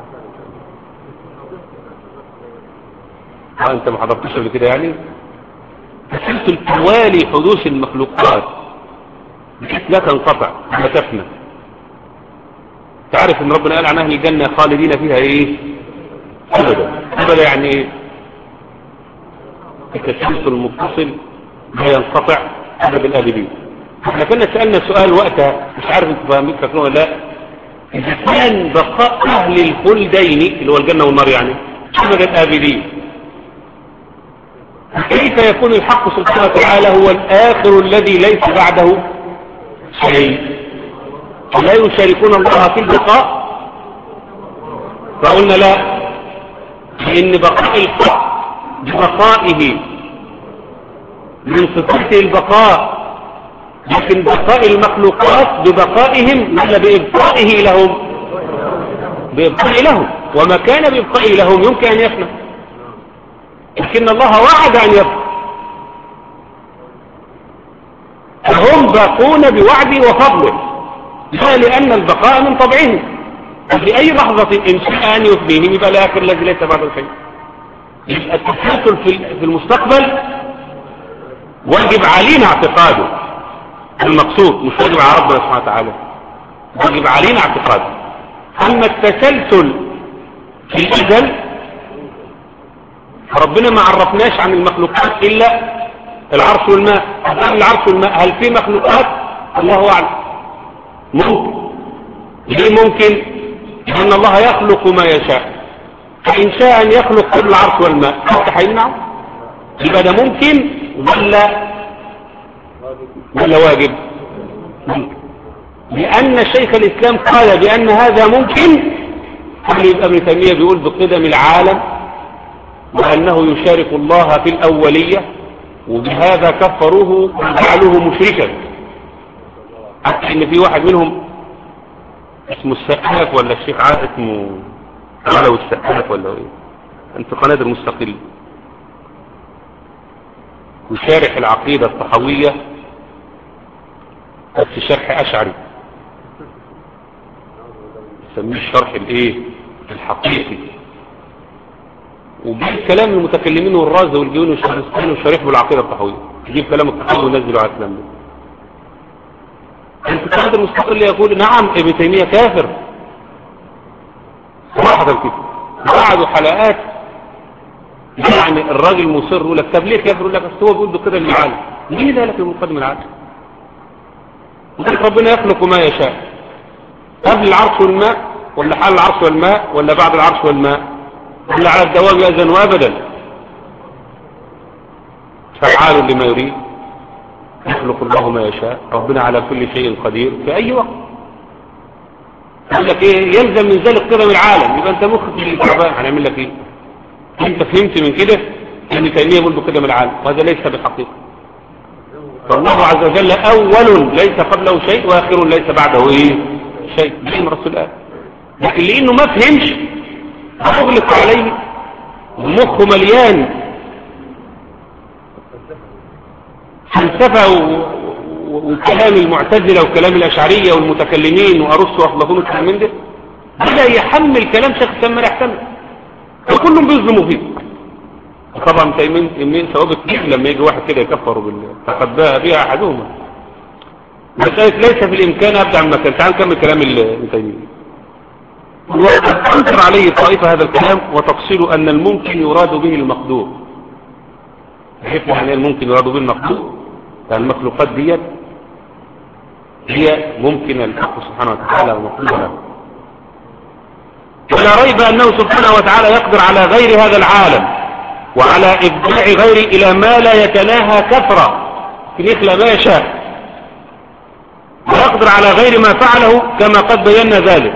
ها انت ما حضرتش قبل كده يعني؟ تسلسل توالي حدوث المخلوقات بحيث لا تنقطع لا تفنى. تعرف ان ربنا قال عن اهل الجنة خالدين فيها ايه؟ ابدا. ابدا يعني ايه؟ التسلسل المتصل لا ينقطع ابد الابدين. احنا كنا سألنا سؤال وقتها مش عارف انتوا فاهمين فاكرون ولا لا، اذا كان بقاء اهل الخلدين اللي هو الجنة والنار يعني ابد الابدين، كيف يكون الحق سبحانه وتعالى هو الآخر الذي ليس بعده شيء؟ لا يشاركون الله في البقاء. فقلنا لا، لأن بقاء الحق ببقائه من صفته البقاء، لكن بقاء المخلوقات ببقائهم ولا بإبقائه لهم؟ بإبقائه لهم، وما كان بإبقائه لهم يمكن أن يفنى، لكن الله وعد أن يبقى، فهم باقون بوعده وفضله، لا لأن البقاء من طبعهم، في أي لحظة إن شاء أن يفنيهم يبقى الآخر الذي ليس بعده شيء. التسلسل في المستقبل واجب علينا اعتقاده المقصود، مش واجب على ربنا سبحانه وتعالى، واجب علينا اعتقاده. أما التسلسل في الأزل ربنا ما عرفناش عن المخلوقات إلا العرش والماء. هل العرش والماء هل في مخلوقات؟ الله أعلم. ممكن. ليه ممكن؟ لأن الله يخلق ما يشاء، فإن شاء أن يخلق كل العرش والماء حتى حيمنع يبقى ده ممكن ولا ولا واجب؟ ممكن. لأن شيخ الإسلام قال بأن هذا ممكن، قبل يبقى ابن تيمية بيقول بقدم العالم وأنه يشارك الله في الأولية، وبهذا كفروه وجعلوه مشركا. حتى إن في واحد منهم اسمه السقاف ولا الشيخ عاد اسمه علو السقاف ولا ايه، انت قناة المستقل، وشارح العقيدة الطحوية في شرح أشعري يسميه الشرح الايه الحقيقي، وجيب كلام المتكلمين والرازة والجيون والشرحين والشريح بالعقيدة الطحوية، يجيب كلام الطحوي وينزله على الكلام ده. انت قناة المستقل يقول نعم ابن تيمية كافر صراحة كده، بعدوا حلقات يعني الراجل مصر يقول لك طب ليه كافر؟ يقول لك هو بيقول بكده المعالم. ليه ده لك المقدم العالم؟ ربنا يخلق ما يشاء قبل العرش والماء ولا حال العرش والماء ولا بعد العرش والماء ولا على الدوام يأذن وابدا، فعال لما يريد، يخلق الله ما يشاء، ربنا على كل شيء قدير في أي وقت. يقول لك ايه يلزم من ذلك قدم العالم، يبقى انت مخك اللي تعبان، هنعمل لك ايه؟ انت فهمت من كده ان تيمية يقول بقدم العالم، وهذا ليس بالحقيقة. فالله عز وجل اول ليس قبله شيء واخر ليس بعده ايه شيء، زي ما الرسول قال. لكن لانه ما فهمش اغلق عليه مخه مليان فلسفه وكلام المعتزلة وكلام الأشعرية والمتكلمين وأرسطو وأفلاطون والكلام من ده، بدأ يحمل كلام شيخ الإسلام ما يحتمل، وكلهم بيظلموا فيه. طبعا تيمين ثوابت كيف لما يجي واحد كده يكفر بالله فقد باء بها أحدهما. مسألة ليس في الإمكان أبدع من مكان. تعال نكمل كلام ابن تيمية. وقد أنكر عليه طائفة هذا الكلام وتفصيل أن الممكن يراد به المقدور. كيف يعني الممكن يراد به المقدور؟ يعني المخلوقات ديت هي ممكن الحق سبحانه وتعالى ومقدور له. ولا ريب أنه سبحانه وتعالى يقدر على غير هذا العالم وعلى إبداع غيره إلى ما لا يتناهى كثرة في يخلق ما يشاء، ويقدر على غير ما فعله كما قد بينا ذلك.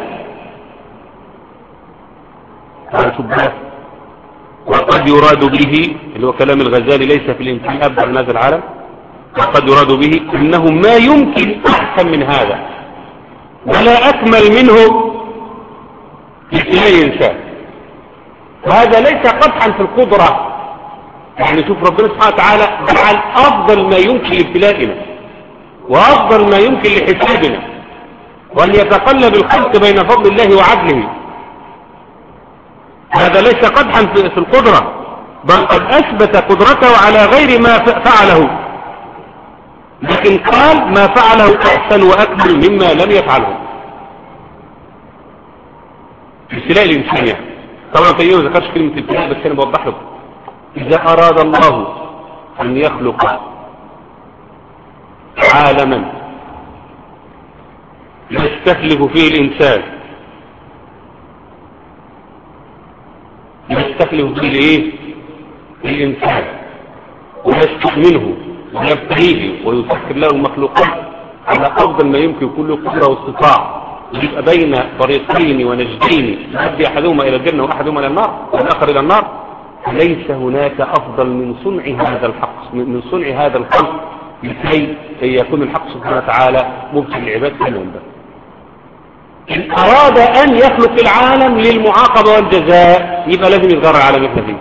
وقد يراد به اللي هو كلام الغزالي ليس في الإمكان أبدع من هذا العالم، وقد يراد به إنه ما يمكن أحسن من هذا ولا أكمل منه في ابتلاء الإنسان. وهذا ليس قدحا في القدرة، يعني شوف ربنا سبحانه وتعالى جعل أفضل ما يمكن لابتلائنا وأفضل ما يمكن لحسابنا، وأن يتقلب الخلق بين فضل الله وعدله. هذا ليس قدحا في القدرة، بل قد أثبت قدرته على غير ما فعله، لكن قال ما فعله أحسن وأكمل مما لم يفعله في ابتلاء الإنسان. يعني طبعا في يوم ذكرش كلمة الابتلاء، بس أنا بوضح لكم. إذا أراد الله أن يخلق عالما يستخلف فيه الإنسان، يستخلف فيه الإيه؟ الإنسان، ويستأمنه ويبتليه ويسخر له المخلوقات على أفضل ما يمكن كل قدرة واستطاعة، يبقى بين طريقين ونجدين يؤدي أحدهما إلى الجنة وأحدهما إلى النار والآخر إلى النار. ليس هناك أفضل من صنع هذا الحق، من صنع هذا الخلق لكي يكون الحق سبحانه وتعالى مبتل العباد كلهم. إن أراد أن يخلق العالم للمعاقبة والجزاء يبقى لازم يتغير على مثل فيه.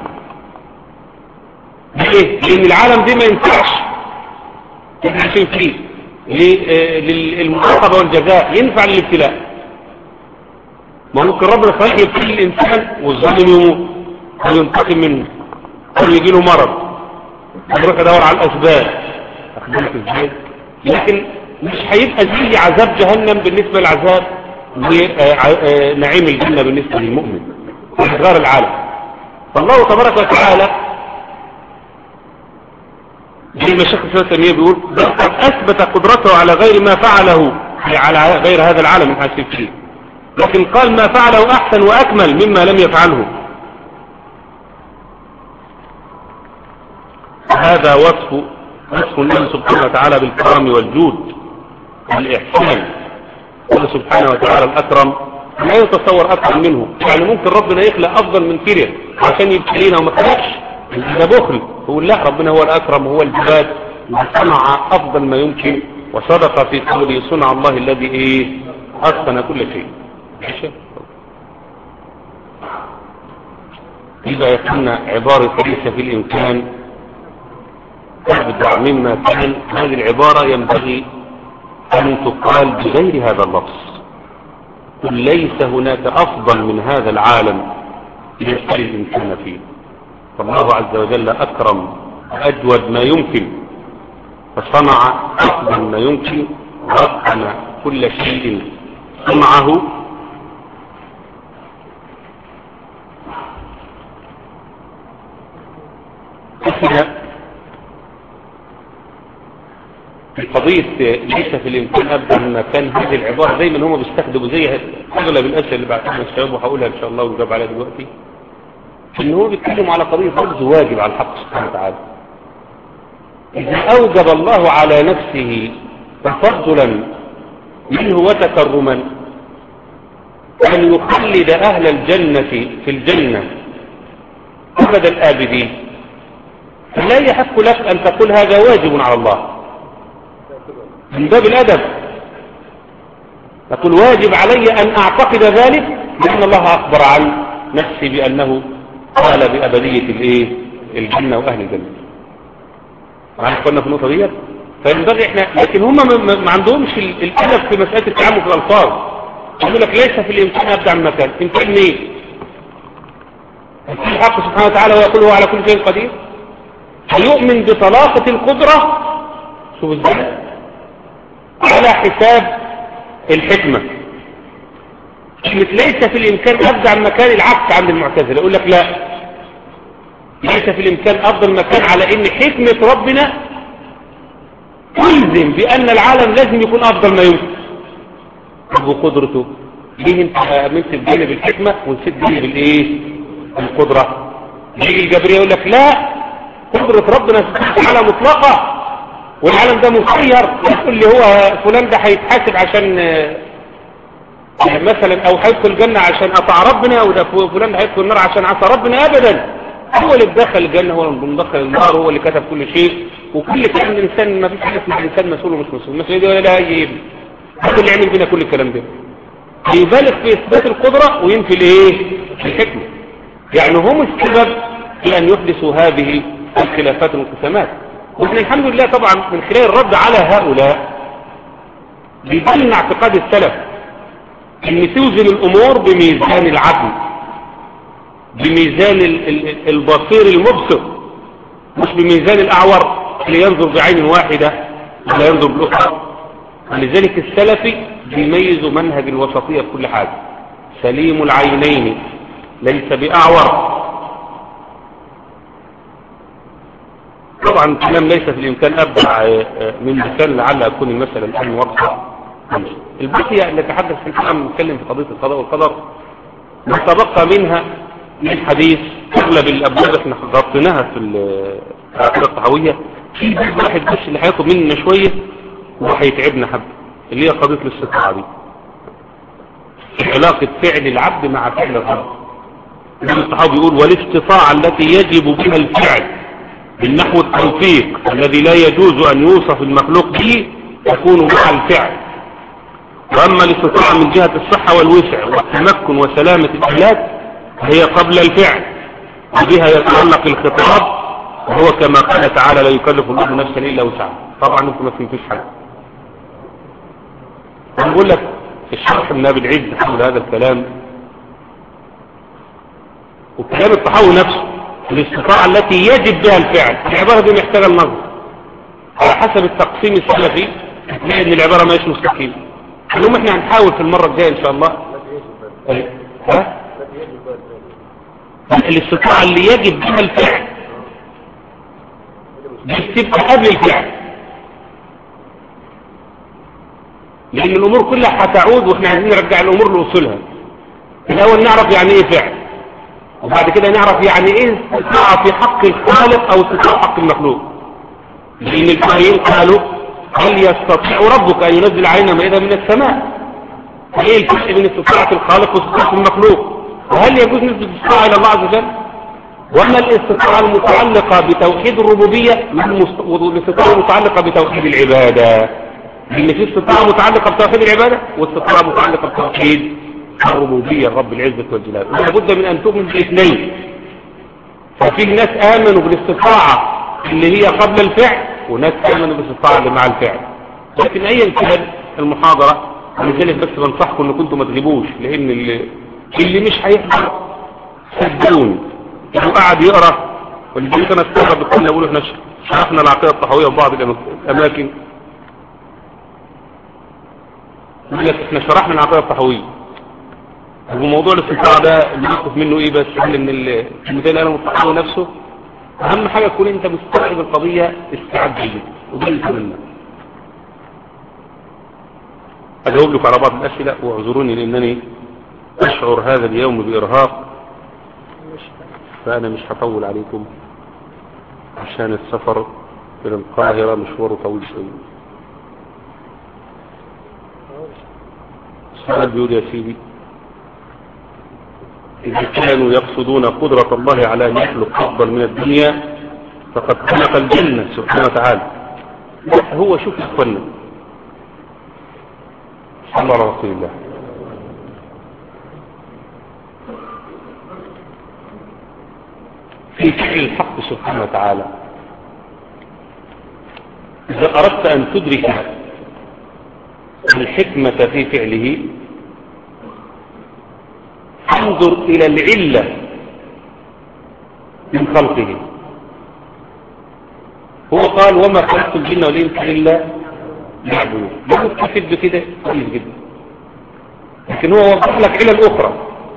ليه؟ لأن العالم دي ما ينفعش عشان فيه للمعاقبة والجزاء، ينفع للابتلاء. ما ممكن ربنا خلق يبتلي الإنسان والظالم يموت أو ينتقم منه أو يجي له مرض يروح يدور على الأسباب، أخبرك إزاي؟ لكن مش هيبقى زي عذاب جهنم بالنسبة للعذاب ونعيم الجنة بالنسبة للمؤمن، وإصغار العالم. فالله تبارك وتعالى زي ما الشيخ الإسلام ابن تيمية بيقول قد أثبت قدرته على غير ما فعله، على غير هذا العالم من حاسب فيه، لكن قال ما فعله أحسن وأكمل مما لم يفعله. هذا وصف وصف الله سبحانه وتعالى بالكرم والجود والإحسان. الله سبحانه وتعالى الأكرم لا يتصور أكرم منه، يعني ممكن ربنا يخلق أفضل من كده عشان يبتلينا وما خلقش، ده بخل. يقول لا، ربنا هو الأكرم وهو الجواد وصنع أفضل ما يمكن، وصدق في قوله صنع الله الذي إيه أتقن كل شيء. إذا يكون عبارة ليس في الإمكان تبدع مما كان، هذه العبارة ينبغي أن تقال بغير هذا اللفظ. قل ليس هناك أفضل من هذا العالم يبتلي الإنسان فيه، فالله عز وجل أكرم وأجود ما يمكن، فصنع أفضل ما يمكن وأتقن كل شيء صنعه. في قضية ليس في الإمكان أبدا مما كان، هذه العبارة زي ما هم بيستخدموا زي أغلب الأسئلة اللي بعتها الشباب وهقولها إن شاء الله ونجاوب عليها دلوقتي، إن هو بيتكلم على قضية فرض واجب على الحق سبحانه وتعالى. إذا أوجب الله على نفسه تفضلا منه وتكرما أن يخلد أهل الجنة في الجنة أبد الآبدين، فلا يحق لك أن تقول هذا واجب على الله من باب الأدب. تقول واجب علي أن أعتقد ذلك لأن الله أخبر عن نفسي بأنه قال بأبدية الإيه الجنة وأهل الجنة. عارف قلنا في النقطة دي فينبغي احنا، لكن هم ما عندهمش الأدب في مسألة التعامل في الألفاظ. يقول لك ليس في الإمكان أبدع من مكان. إمكان مين؟ الحق سبحانه وتعالى ويقول هو على كل شيء قدير. فيؤمن بطلاقة القدرة، شوف ازاي، على حساب الحكمة. ليس في الإمكان أبدع من مكان، العكس عند المعتزلة، يقول لك لا، ليس في الإمكان أفضل مكان، على إن حكمة ربنا تلزم بأن العالم لازم يكون أفضل ما يمكن بقدرته. ليه انت امنت بجانب الحكمة ونسيت جانب الايه؟ القدرة. يجي الجبرية يقول لك لا، قدرة ربنا سبحانه وتعالى مطلقة، والعالم ده مسير. يقول لي هو فلان ده هيتحاسب عشان مثلا، او هيدخل الجنة عشان اطاع ربنا، وده فلان ده هيدخل النار عشان عصى ربنا؟ ابدا. هو اللي دخل الجنة، هو اللي مدخل النار، هو اللي كتب كل شيء، وكل كلام الانسان ما فيش حاجه اسمها الانسان مسؤول ومش مسؤول. المسؤوليه دي ولا لا يجيب، هو اللي يعمل بينا كل الكلام ده. يبالغ في اثبات القدره وينفي الايه؟ الحكمه. يعني هم السبب في ان يحدثوا هذه الخلافات والانقسامات. واحنا الحمد لله طبعا من خلال الرد على هؤلاء بيبين اعتقاد السلف ان توزن الامور بميزان العدل، بميزان البصير المبصر، مش بميزان الأعور اللي ينظر بعين واحدة ولا ينظر بالأخرى. لذلك السلفي بيميز منهج الوسطية في كل حاجة. سليم العينين ليس بأعور. طبعا الكلام ليس في الإمكان أبدع من مثال، لعل أكون المسألة الآن واضحة. البقية اللي نتحدث في الحلقة نتكلم في قضية القضاء والقدر، ما تبقى منها من حديث اغلب الابواب احنا غطيناها في العقيده الطحاويه. في باب واحد بس اللي هياخد مننا شويه وهيتعبنا حبه، اللي هي قضيه الاستطاعه دي، علاقه فعل العبد مع فعل الرب. ابن الطحاوي بيقول والاستطاعه التي يجب بها الفعل بالنحو التوفيق الذي لا يجوز ان يوصف المخلوق به تكون مع الفعل. واما الاستطاعه من جهه الصحه والوسع والتمكن وسلامه الالات هي قبل الفعل، وبها يتعلق الخطاب، وهو كما قال تعالى لا يكلف الله نفسا الا وسعها. طبعا انتم ما فهمتوش حاجه. بقول لك الشرح من ابي العز حول هذا الكلام وكلام الطحاوي نفسه، الاستطاعه التي يجب بها الفعل. العباره دي محتاجه النظر على حسب التقسيم السلفي، لان العباره ما هيش مستقيمه. اليوم احنا هنحاول في المره الجايه ان شاء الله. ها الاستطاعة اللي يجب بها الفعل بتبقى قبل الفعل، لأن الأمور كلها هتعود وإحنا عايزين نرجع الأمور لأصولها. الأول نعرف يعني إيه فعل، وبعد كده نعرف يعني إيه استطاعة في حق الخالق أو استطاعة في حق المخلوق. لأن الفقهاء قالوا هل يستطيع ربك أن ينزل علينا مائدة من السماء؟ إيه الفرق بين استطاعة الخالق واستطاعة المخلوق؟ وهل يجوز نسبة الاستطاعة إلى الله عز وجل؟ وأما الاستطاعة المتعلقة بتوحيد الربوبية والاستطاعة المتعلقة بتوحيد العبادة، لأن في استطاعة متعلقة بتوحيد العبادة واستطاعة متعلقة بتوحيد الربوبية الرب العزة والجلال. لابد من أن تؤمن بالاثنين. ففيه ناس آمنوا بالاستطاعة اللي هي قبل الفعل، وناس آمنوا بالاستطاعة اللي مع الفعل. لكن أيا كان المحاضرة، ولذلك بس بنصحكم أن كنتم ما تغيبوش، لأن اللي اللي مش هيحضر صدقوني اللي قاعد يقرا، واللي كان استغرب بكل اقول احنا شرحنا العقيده الطحاويه في بعض الاماكن، يقول لك احنا شرحنا العقيده الطحاويه. وموضوع الاستطاعه ده اللي يوقف منه ايه بس؟ ان المثال انا الطحاوي نفسه اهم حاجه تكون انت مستوعب القضيه استعد جدا وجلت منها. اجاوب لكم على بعض الاسئله واعذروني لانني أشعر هذا اليوم بإرهاق، فأنا مش هطول عليكم عشان السفر إلى القاهرة مشواره طويل شوية. السؤال بيقول يا سيدي إذا كانوا يقصدون قدرة الله على أن يخلق أفضل من الدنيا فقد خلق الجنة سبحانه وتعالى. هو شوف أخوانا صلى الله على رسول الله، في فعل الحق سبحانه وتعالى إذا أردت أن تدرك الحكمة في فعله انظر إلى العلة من خلقه. هو قال وما خلقت الجن والإنس إلا ليعبدون، لا مستفيد بكده كويس جدا، لكن هو وضح لك علل أخرى.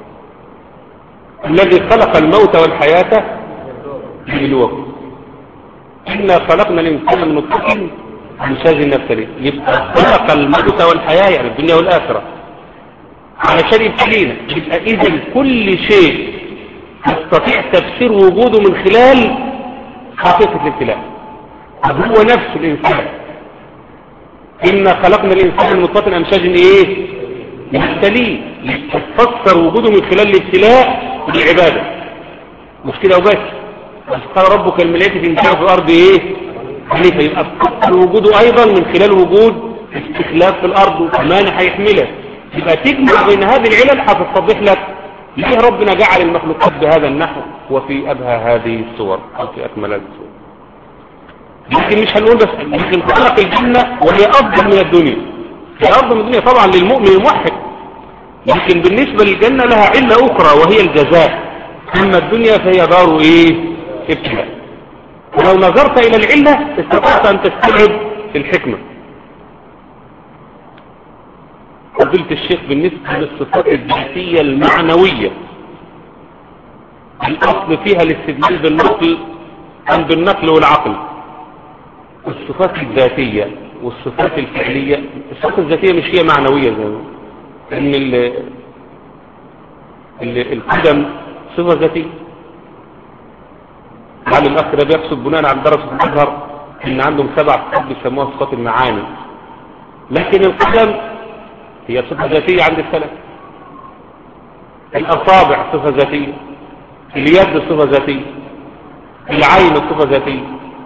الذي خلق الموت والحياة ليبلوكم إنا خلقنا الإنسان من نطفة أمشاج نبتليه. يبقى خلق الموت والحياة يعني الدنيا والآخرة علشان يبتلينا. يبقى إذن كل شيء يستطيع تفسير وجوده من خلال حقيقة الابتلاء. هو نفس الإنسان إنا خلقنا الإنسان من نطفة أمشاج إيه نبتليه، تفسر وجوده من خلال الابتلاء بالعبادة، مش كده وبس. بس قال ربك الملائكة انتشروا في الأرض إيه خليفة، يبقى تفسر وجوده أيضا من خلال وجود استخلاف في الأرض وكمان هيحملها. يبقى تجمع بين هذه العلل هتتضح لك ليه ربنا جعل المخلوقات بهذا النحو وفي أبهى هذه الصور أو في أكمل هذه الصور. لكن مش هنقول بس لكن خلق الجنة وهي أفضل من الدنيا، هي أفضل من الدنيا طبعا للمؤمن الموحد، لكن بالنسبة للجنة لها علة أخرى وهي الجزاء. أما الدنيا فهي دار إيه ابتلاء. ولو نظرت إلى العلة استطعت أن تستوعب الحكمة. قلت الشيخ بالنسبة للصفات الذاتية المعنوية الأصل فيها الاستدلال بالنقل أم بالنقل والعقل. الصفات الذاتية والصفات الفعلية، الصفات الذاتية مش هي معنوية زي ما ان ال القدم صفة ذاتية. على الأخ ده بيقصد بناء على دراسة الأزهر ان عندهم سبع صفات بيسموها صفات المعاني، لكن القدم هي صفة ذاتية عند السلف. الأصابع صفة ذاتية، اليد صفة ذاتية، العين صفة ذاتية،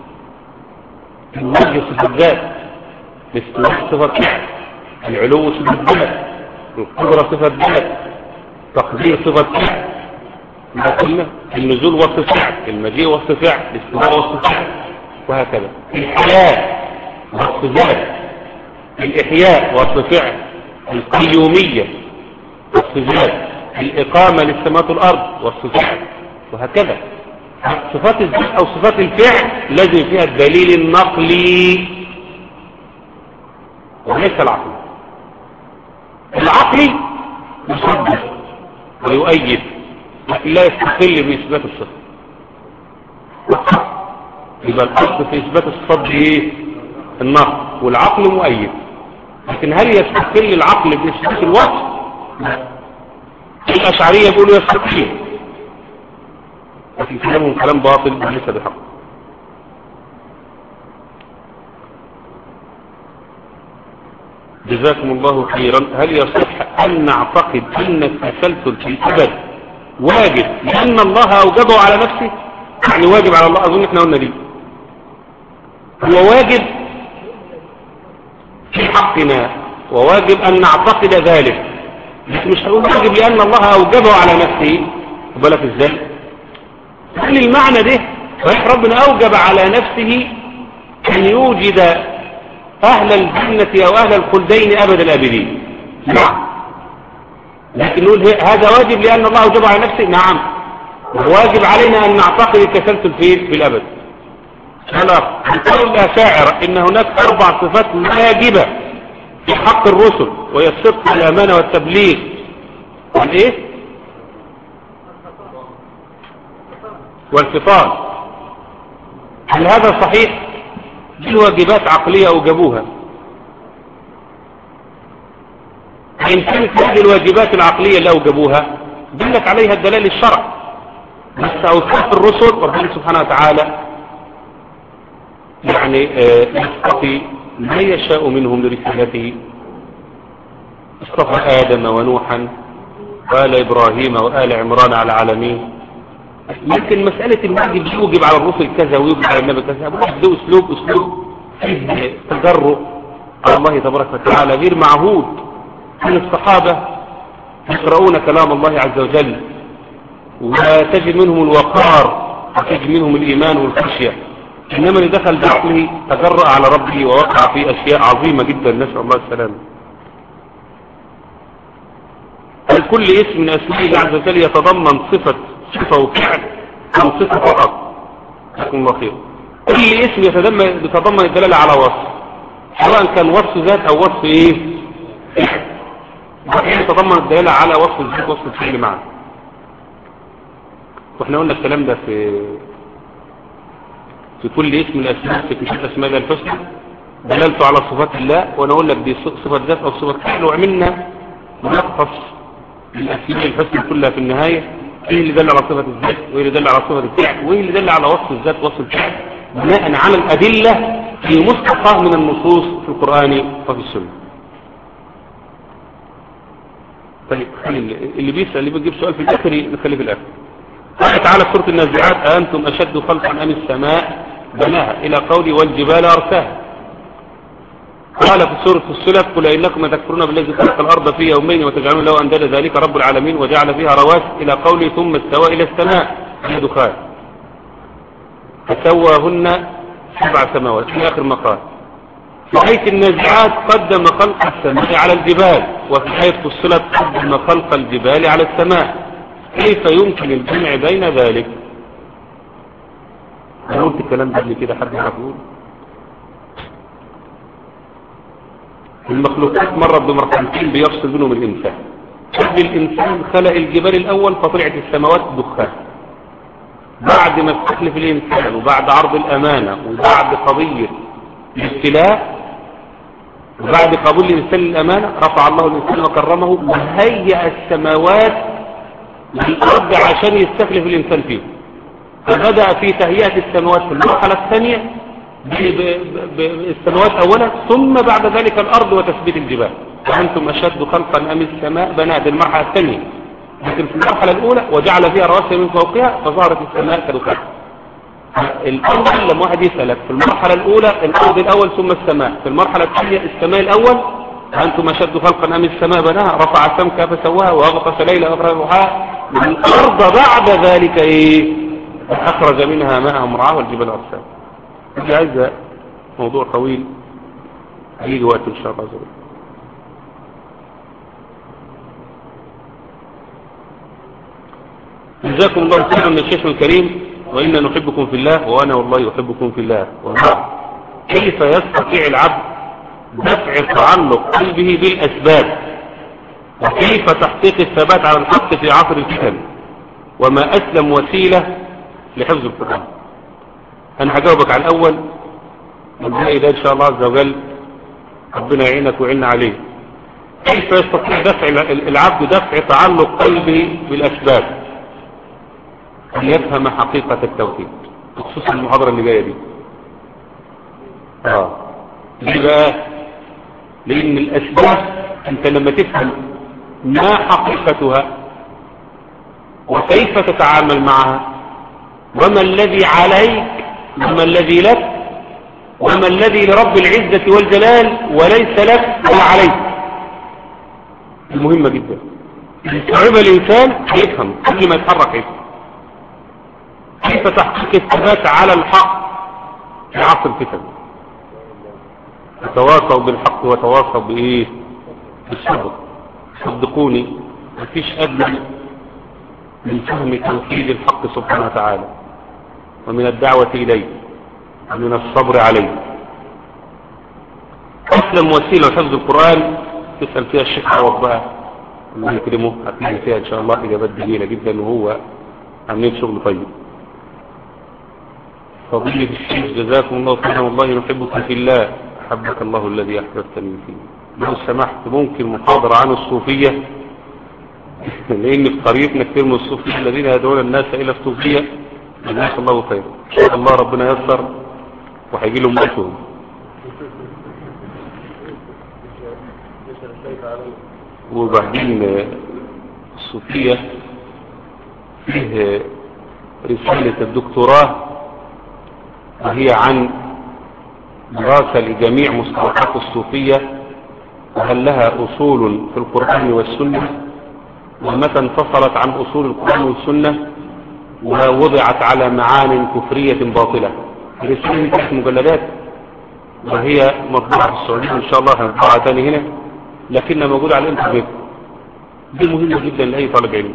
الوجه صفة ذات، الاستواء صفة ذات، العلو صفة ذات، القدرة صفة ذات، تقدير صفة ذات، ما قلنا النزول وصف فعل، المجيء وصف فعل، الاستواء وصف فعل، وهكذا. الحياة وصف ذات، الإحياء وصف فعل، القيومية وصف ذات، الإقامة للسماوات والأرض وصف فعل، وهكذا. صفات الذات أو صفات الفعل لازم فيها الدليل النقلي وليس العقلي. العقلي يصدق ويؤيد لكن لا يستقل بإثبات الصفة. يبقى الأصل في إثبات الصفات ايه النقل، والعقل مؤيد. لكن هل يستقل العقل بإثبات الوصف؟ الأشعرية يقولوا يستقل، لكن كلامهم كلام باطل وليس بحق. جزاكم الله خيرا. هل يصح أن نعتقد أن التسلسل في الأبد واجب لأن الله أوجبه على نفسه؟ يعني واجب على الله، أظن احنا قلنا دي هو واجب في حقنا وواجب أن نعتقد ذلك، لكن مش هنقول واجب لأن الله أوجبه على نفسه. بالك ازاي؟ هل المعنى ده صحيح ربنا أوجب على نفسه أن يوجد أهل الجنة أو أهل الخلدين أبد الآبدين؟ نعم. لكن نقول هذا واجب لأن الله أوجب على نفسه؟ نعم. واجب علينا أن نعتقد التسلسل فيه في الأبد. قالوا الأشاعرة إن هناك أربع صفات واجبة في حق الرسل، وهي الصدق والأمانة والتبليغ والإيه؟ والفطان. هل هذا صحيح؟ دي الواجبات عقلية أوجبوها. إن كانت هذه الواجبات العقلية اللي أوجبوها دلت عليها الدلالة الشرع، بس أوصاف الرسل ربنا سبحانه وتعالى يعني يصطفي ما يشاء منهم لرسالته. اصطفى آدم ونوحا وآل إبراهيم وآل عمران على العالمين. لكن مسألة الواجب يوجب على الرسل كذا ويوجب على النبي كذا، ده أسلوب أسلوب فيه تجرؤ على الله تبارك وتعالى غير معهود. كان الصحابة يقرؤون كلام الله عز وجل وتجد منهم الوقار وتجد منهم الإيمان والخشية، إنما اللي دخل بعقله تجرأ على ربه ووقع في أشياء عظيمة جدا، نسأل الله السلامة. هل كل اسم من أسماء الله عز وجل يتضمن صفة صفة وفعل أم صفة فقط؟ جزاكم الله خير. كل اسم يتضمن يتضمن الدلالة على وصف، سواء كان وصف ذات أو وصف إيه؟ يتضمن الدلالة على وصف الذات وصف الفعل معا. واحنا قلنا الكلام ده في في كل اسم من الأسماء في كتاب أسماء الله الحسنى دلالته على صفات الله، وانا اقول لك دي صفة ذات او صفة فعل، وعملنا ملخص الأسماء الحسنى كلها في النهاية، ايه اللي دل على صفة الذات وايه اللي دل على صفة الفعل وايه اللي دل على وصف الذات ووصف الفعل، بناء على الأدلة في مستقى من النصوص في القرآن وفي السنة. طيب اللي بيسأل اللي بيجيب سؤال في الآخر نخليه في الآخر. قال تعالى في سورة النازعات: أأنتم أشد خلقا أم السماء بناها، إلى قولي والجبال أرساها. قال في سورة السلف: قل إنكم تكفرون بالذي خلق الأرض في يومين وتجعلون له أندادا ذلك رب العالمين وجعل فيها رواسي، إلى قولي ثم استوى إلى السماء هي دخان فسواهن سبع سماوات في آخر مقال. في آية النازعات قدم خلق السماء على الجبال، وفي آية الصلة قدم خلق الجبال على السماء. كيف يمكن الجمع بين ذلك؟ أنا قلت الكلام ده قبل كده، حد يقول المخلوقات مرت بمرحلتين بيفصل بينهم الإنسان. قبل الإنسان خلق الجبال الأول فطلعت السماوات دخان. بعد ما استخلف الإنسان وبعد عرض الأمانة وبعد قضية الابتلاء وبعد قبول الإنسان للأمانة رفع الله الإنسان وكرمه وهيأ السماوات للأرض عشان يستخلف الإنسان فيه. فبدأ في تهيئة السماوات في المرحلة الثانية بالسماوات أولا، ثم بعد ذلك الأرض وتثبيت الجبال. وأنتم أشد خلقا أم السماء بناها، دي المرحلة الثانية. لكن في المرحلة الأولى وجعل فيها رواسي من فوقها فظهرت السماء كدخان. الأرض لما واحد يسألك في المرحلة الأولى الأرض الأول ثم السماء، في المرحلة الثانية السماء الأول. أنتم أشد خلقا أم السماء بناها رفع سمكها فسواها وأغطش ليلها وأخرج ضحاها. الأرض بعد ذلك إيه؟ أخرج منها ماءها مرعاها والجبال أرساها. دي عايزة موضوع طويل هيجي وقت إن شاء الله عز وجل. جزاكم الله خيرا من الشيخ الكريم، وإنا نحبكم في الله وأنا والله أحبكم في الله. وبعد، كيف يستطيع العبد دفع تعلق قلبه بالأسباب، وكيف تحقيق الثبات على الحق في عصر الفتن، وما أسلم وسيلة لحفظ القرآن؟ أنا هجاوبك على الأول والباقي ده إن شاء الله عز وجل ربنا يعينك ويعيننا عليه. كيف يستطيع دفع العبد دفع تعلق قلبه بالأسباب؟ أن يفهم حقيقة التوحيد، بخصوص المحاضرة اللي جاية دي. آه ليه بقى؟ لأن الأسباب أنت لما تفهم ما حقيقتها وكيف تتعامل معها وما الذي عليك وما الذي لك وما الذي لرب العزة والجلال وليس لك ولا عليك، المهمة جدا. يستوعب الإنسان يفهم قبل ما يتحرك يفهم كيف تحقيق الثبات على الحق في عصر الفتن. تواصوا بالحق وتواصوا بإيه؟ بالصبر. صدقوني مفيش أدنى من فهم توحيد الحق سبحانه وتعالى ومن الدعوة إليه ومن الصبر عليه. أسلم وسيلة حفظ القرآن تسأل فيها الشيخ عوض بقى الله يكرمه، هتلاقي فيها إن شاء الله إجابات جميلة جدا، وهو عاملين شغل طيب. فضيلة الشيخ جزاكم الله خيرا والله نحبكم في الله، أحبك الله الذي أحببتني فيه. لو سمحت ممكن محاضرة عن الصوفية، لأن في قريتنا كثير من الصوفية الذين يدعون الناس إلى الصوفية. جزاك الله خيرا إن شاء الله، ربنا ييسر وهيجي لهم وقتهم. وبعدين الصوفية فيه رسالة الدكتوراه وهي عن دراسة لجميع مصطلحات الصوفية وهل لها أصول في القرآن والسنة، ومتى انفصلت عن أصول القرآن والسنة ووضعت على معان كفرية باطلة. الرسالة دي تحت مجلدات، وهي مطبوعة في السعودية إن شاء الله هنطبعها تاني هنا، لكنها موجودة على الإنترنت. دي مهمة جدا لأي طالب علم.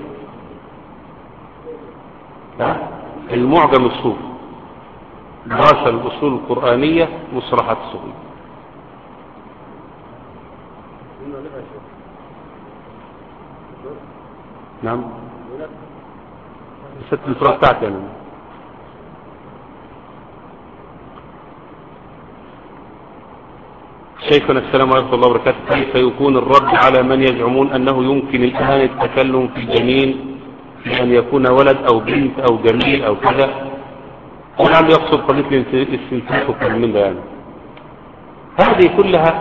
المعجم الصوفي، دراسة الأصول القرآنية، مصطلحات الصوفية. نعم، ست الفرق بتاعتي أنا. شيخنا السلام عليكم الله وبركاته، كيف يكون الرد على من يزعمون أنه يمكن الآن التكلم في الجنين بأن يكون ولد أو بنت أو جميل أو كذا؟ ولعله يقصد قضية الاستنساخ وكلام من ده. يعني هذه كلها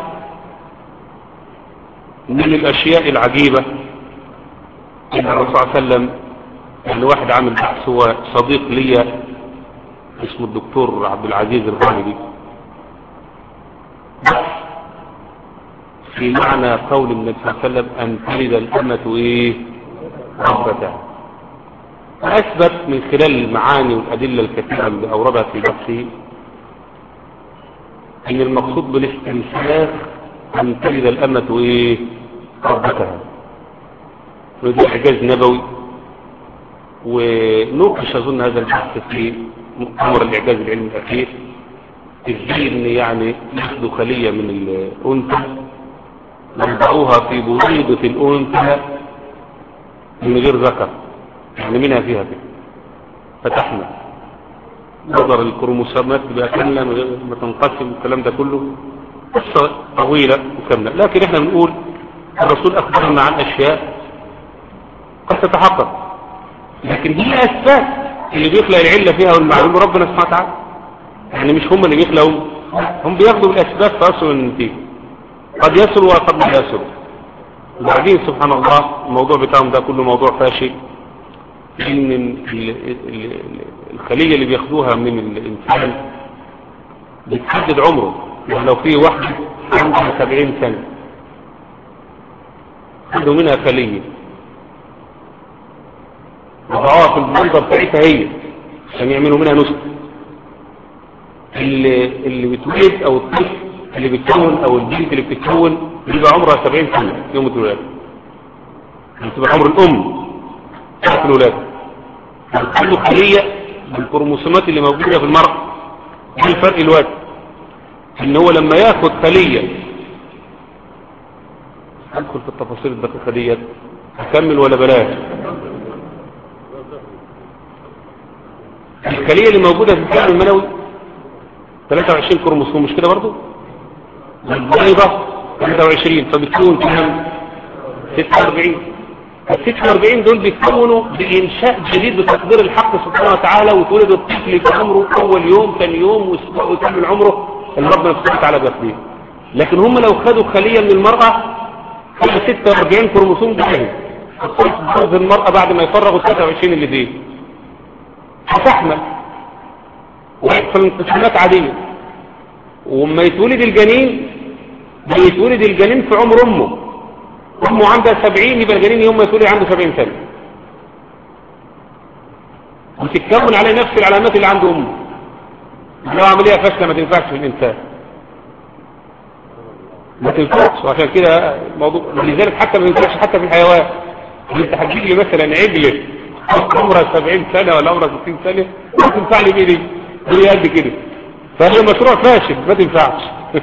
من الأشياء العجيبة. إن الرسول صلى الله عليه وسلم، يعني واحد عامل بحث، هو صديق لي اسمه الدكتور عبد العزيز الغامدي، في معنى قول النبي صلى الله عليه وسلم أن تلد الأمة إيه ربتها، أثبت من خلال المعاني والأدلة الكثيرة اللي أوردها في بحثه أن المقصود بالاستنساخ أن تلد الأمة إيه ربتها. وده إعجاز نبوي، ونوقش أظن هذا البحث في مؤتمر الإعجاز العلمي الأخير، ازاي ان يعني ياخدوا خلية من الأنثى يوضعوها في بويضة الأنثى من غير ذكر، يعني منها فيها كده فتحنا نظر الكروموسومات تبقى كاملة من غير ما تنقسم، الكلام ده كله قصة طويلة وكاملة. لكن احنا بنقول الرسول أخبرنا عن أشياء قد تتحقق، لكن دي أسباب اللي بيخلق العلة فيها والمعلومة ربنا سبحانه وتعالى. يعني مش هم اللي بيخلقوا، هم بياخدوا الأسباب فأصلوا النتيجة، قد يصلوا وقد لا يصلوا. وبعدين سبحان الله الموضوع بتاعهم ده كله موضوع فاشل، إن الخلية اللي بياخدوها من الإنسان بتحدد عمره. يعني لو في واحد عنده سبعين سنة خدوا منها خلية وضعوها في البلدة بتاعتها هي عشان يعملوا منها نسخة، اللي اللي بتولد او الطفل اللي بتكون او البنت اللي بتتكون بيبقى عمرها سبعين سنة يوم الولادة، بتبقى عمر الام بتاعت الولادة. بتخلوا خلية بالكروموسومات اللي موجودة في المرأة. ايه الفرق الوقت؟ ان هو لما ياخد خلية، هدخل في التفاصيل الدقيقة ديت، هكمل ولا بلاش؟ الخلية اللي موجودة في الكائن المنوي ثلاثة وعشرين كروموسوم، مش كده برضو؟ البيضة ثلاثة وعشرين، فبتكون كام؟ ستة وأربعين. ال ستة وأربعين دول بيتكونوا بإنشاء جديد بتقدير الحق سبحانه وتعالى، وتولد الطفل في عمره أول يوم ثاني يوم واسبوع ويكمل عمره اللي ربنا سبحانه وتعالى بيقديه. لكن هم لو خدوا خلية من المرأة خدوا ستة وأربعين كروموسوم جاهز، الطفل في المرأة بعد ما يفرغوا ثلاثة وعشرين اللي فيه هتحمل ويحصل انقسامات عادية، وما يتولد الجنين بيتولد الجنين في عمر امه، امه عندها سبعين يبقى الجنين يوم ما يتولد عنده سبعين سنة، وتتكون عليه نفس العلامات اللي عند امه. لو عملية فاشلة ما تنفعش في الانسان، ما تنفعش. وعشان كده الموضوع لذلك حتى ما ينفعش حتى في الحيوان. انت هتجيب لي مثلا عجلة عمرها سبعين سنة ولا عمرها ستين سنة ما تنفع لي بيه، هي قد كده، فهي مشروع فاشل ما تنفعش.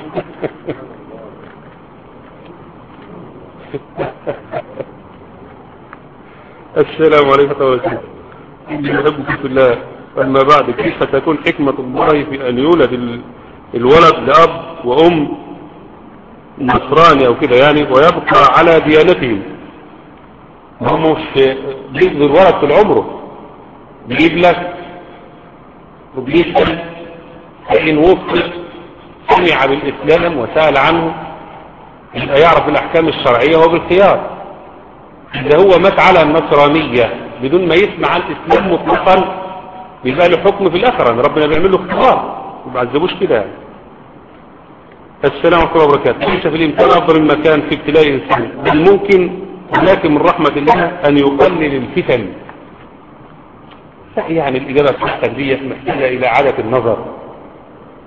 السلام عليكم ورحمة الله وبركاته. إني أحبكم في الله. أما بعد، كيف تكون حكمة الله في أن يولد الولد لأب وأم نصراني أو كده يعني ويبقى على ديانتهم؟ هم مش بيجذر الولد طول عمره، بيجيب لك وبيسأل فإن وفق سمع بالإسلام وسأل عنه يبقى يعرف الأحكام الشرعية وبالخيار. إذا هو مات على النصرانية بدون ما يسمع عن الإسلام مطلقا يبقى له حكم في الآخرة، ربنا بيعمل له اختبار، ما بعذبوش كده. السلام عليكم وبركاته. ليس في الامتحان أفضل المكان في ابتلاء الإنسان، بل ممكن ولكن من رحمة الله أن يقلل الفتن. يعني الإجابة بتاعتك دي محتاجة إلى إعادة النظر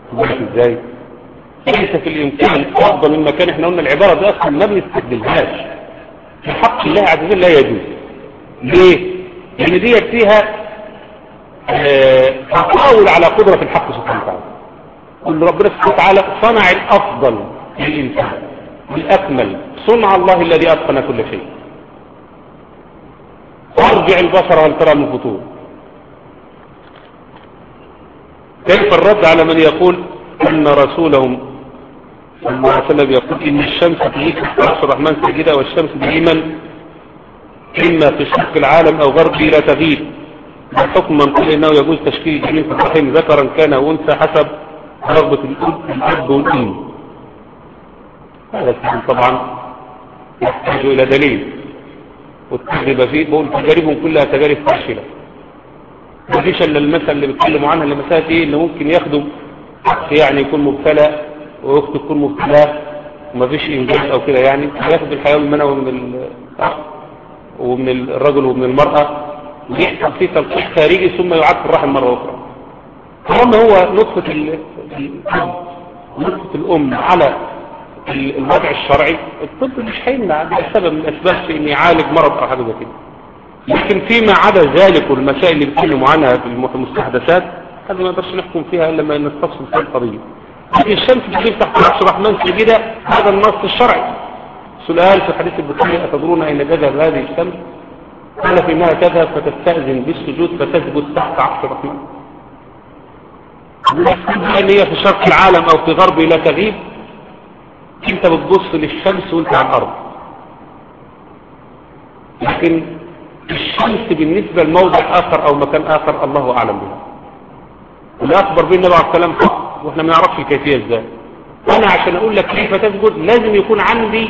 ازاي؟ ليس في الامكان افضل مما كان. احنا قلنا العباره دي اصلا ما بنستخدمهاش في حق الله عز وجل، لا يجوز. ليه؟ لان دي فيها تطاول على قدره الحق سبحانه وتعالى. قل ربنا سبحانه وتعالى صنع الافضل للانسان بالاكمل، صنع الله الذي اتقن كل شيء. وارجع البصر هل ترى من فطور. كيف الرد على من يقول ان رسولهم صلى الله عليه وسلم يقول ان الشمس تجيك في عرش الرحمن ساجده والشمس دائما اما في شرق العالم او غربه لا تغيب، حكم من قال انه يجوز تشكيل الجنين في الرحم ذكرا كان او انثى حسب رغبه الاب والام. هذا طبعا يحتاج الى دليل، والتجربه فيه بقول تجاربهم كلها تجارب فاشله. ما فيش الا المثل اللي بيتكلموا عنها، اللي مساله ايه، انه ممكن ياخدوا يعني يكون مبتلى واخته تكون مبتلى وما فيش انجاز او كده، يعني ياخد الحيوان المنوي من ومن الرجل ومن المراه ويحصل فيه تلقيح خارجي ثم يعاد في الرحم مره اخرى. طالما هو نطفه الاب نطفه الام على الوضع الشرعي، الطب مش هيمنع ده سبب من الاسباب في ان يعالج مرض او حاجه زي كده. لكن فيما عدا ذلك والمسائل اللي بيتكلموا عنها في المستحدثات هذه ما نقدرش نحكم فيها الا لما نستفصل في القضيه. الشمس تجيب تحت عرش الرحمن سجدة، هذا النص الشرعي. سؤال في حديث البخاري أتدرون أين تذهب هذه الشمس؟ قال في انها تذهب فتستأذن بالسجود فتثبت تحت عرش الرحمن. ان هي في شرق العالم او في غربه لا تغيب، انت بتبص للشمس وانت على الارض. لكن الشمس بالنسبة لموضع اخر او مكان اخر الله اعلم بها. اللي اخبر بنا النبي عليه السلام فقط واحنا ما نعرفش الكيفية ازاي. انا عشان اقول لك كيف تسجد لازم يكون عندي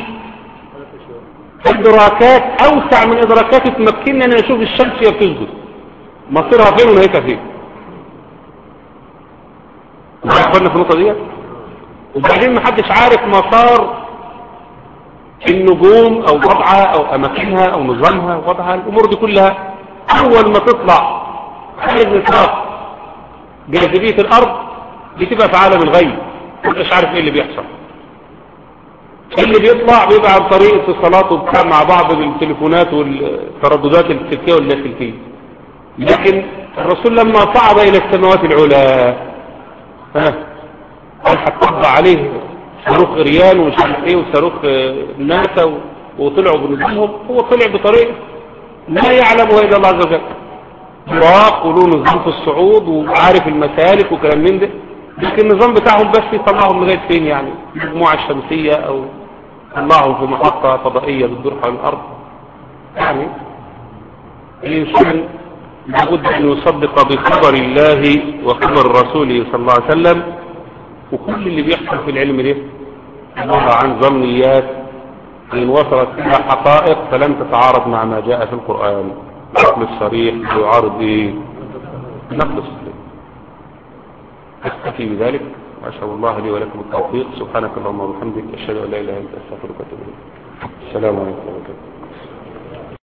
ادراكات اوسع من ادراكاتي تمكنني ان اشوف الشمس هي بتسجد مصيرها فين ونهايتها فين. عرفنا في النقطه دي. وبعدين ما حدش عارف مسار النجوم او وضعها او اماكنها او نظامها ووضعها، الامور دي كلها اول ما تطلع خارج نطاق جاذبيه الارض بتبقى في عالم الغيب، مش عارف ايه اللي بيحصل. اللي بيطلع بيبقى عن طريق اتصالات وبتاع مع بعض بالتليفونات والترددات السلكيه واللاسلكيه. لكن الرسول لما صعد الى السماوات العلى ها قال هتطبع عليه صاروخ اريان ومش عارف ايه وصاروخ ناسا وطلعوا بنظامهم، هو طلع بطريقه لا يعلمها الا الله عز وجل. براق وله نظام في الصعود وعارف المسالك وكلام من ده، لكن النظام بتاعهم بس يطلعهم لغايه فين؟ يعني المجموعه الشمسيه او يطلعهم في محطه فضائيه بتدور حول الارض. يعني الانسان لابد ان يصدق بخبر الله وخبر رسوله صلى الله عليه وسلم، وكل اللي بيحصل في العلم ده عباره عن ظنيات ان وصلت الى حقائق فلن تتعارض مع ما جاء في القران. النقل الصريح يعارض ايه؟ النقل الصريح. أستكفي بذلك وأسأل الله لي ولكم التوفيق. سبحانك اللهم وبحمدك أشهد أن لا إله إلا أنت أستغفرك وأتوب إليك. السلام عليكم ورحمة الله وبركاته.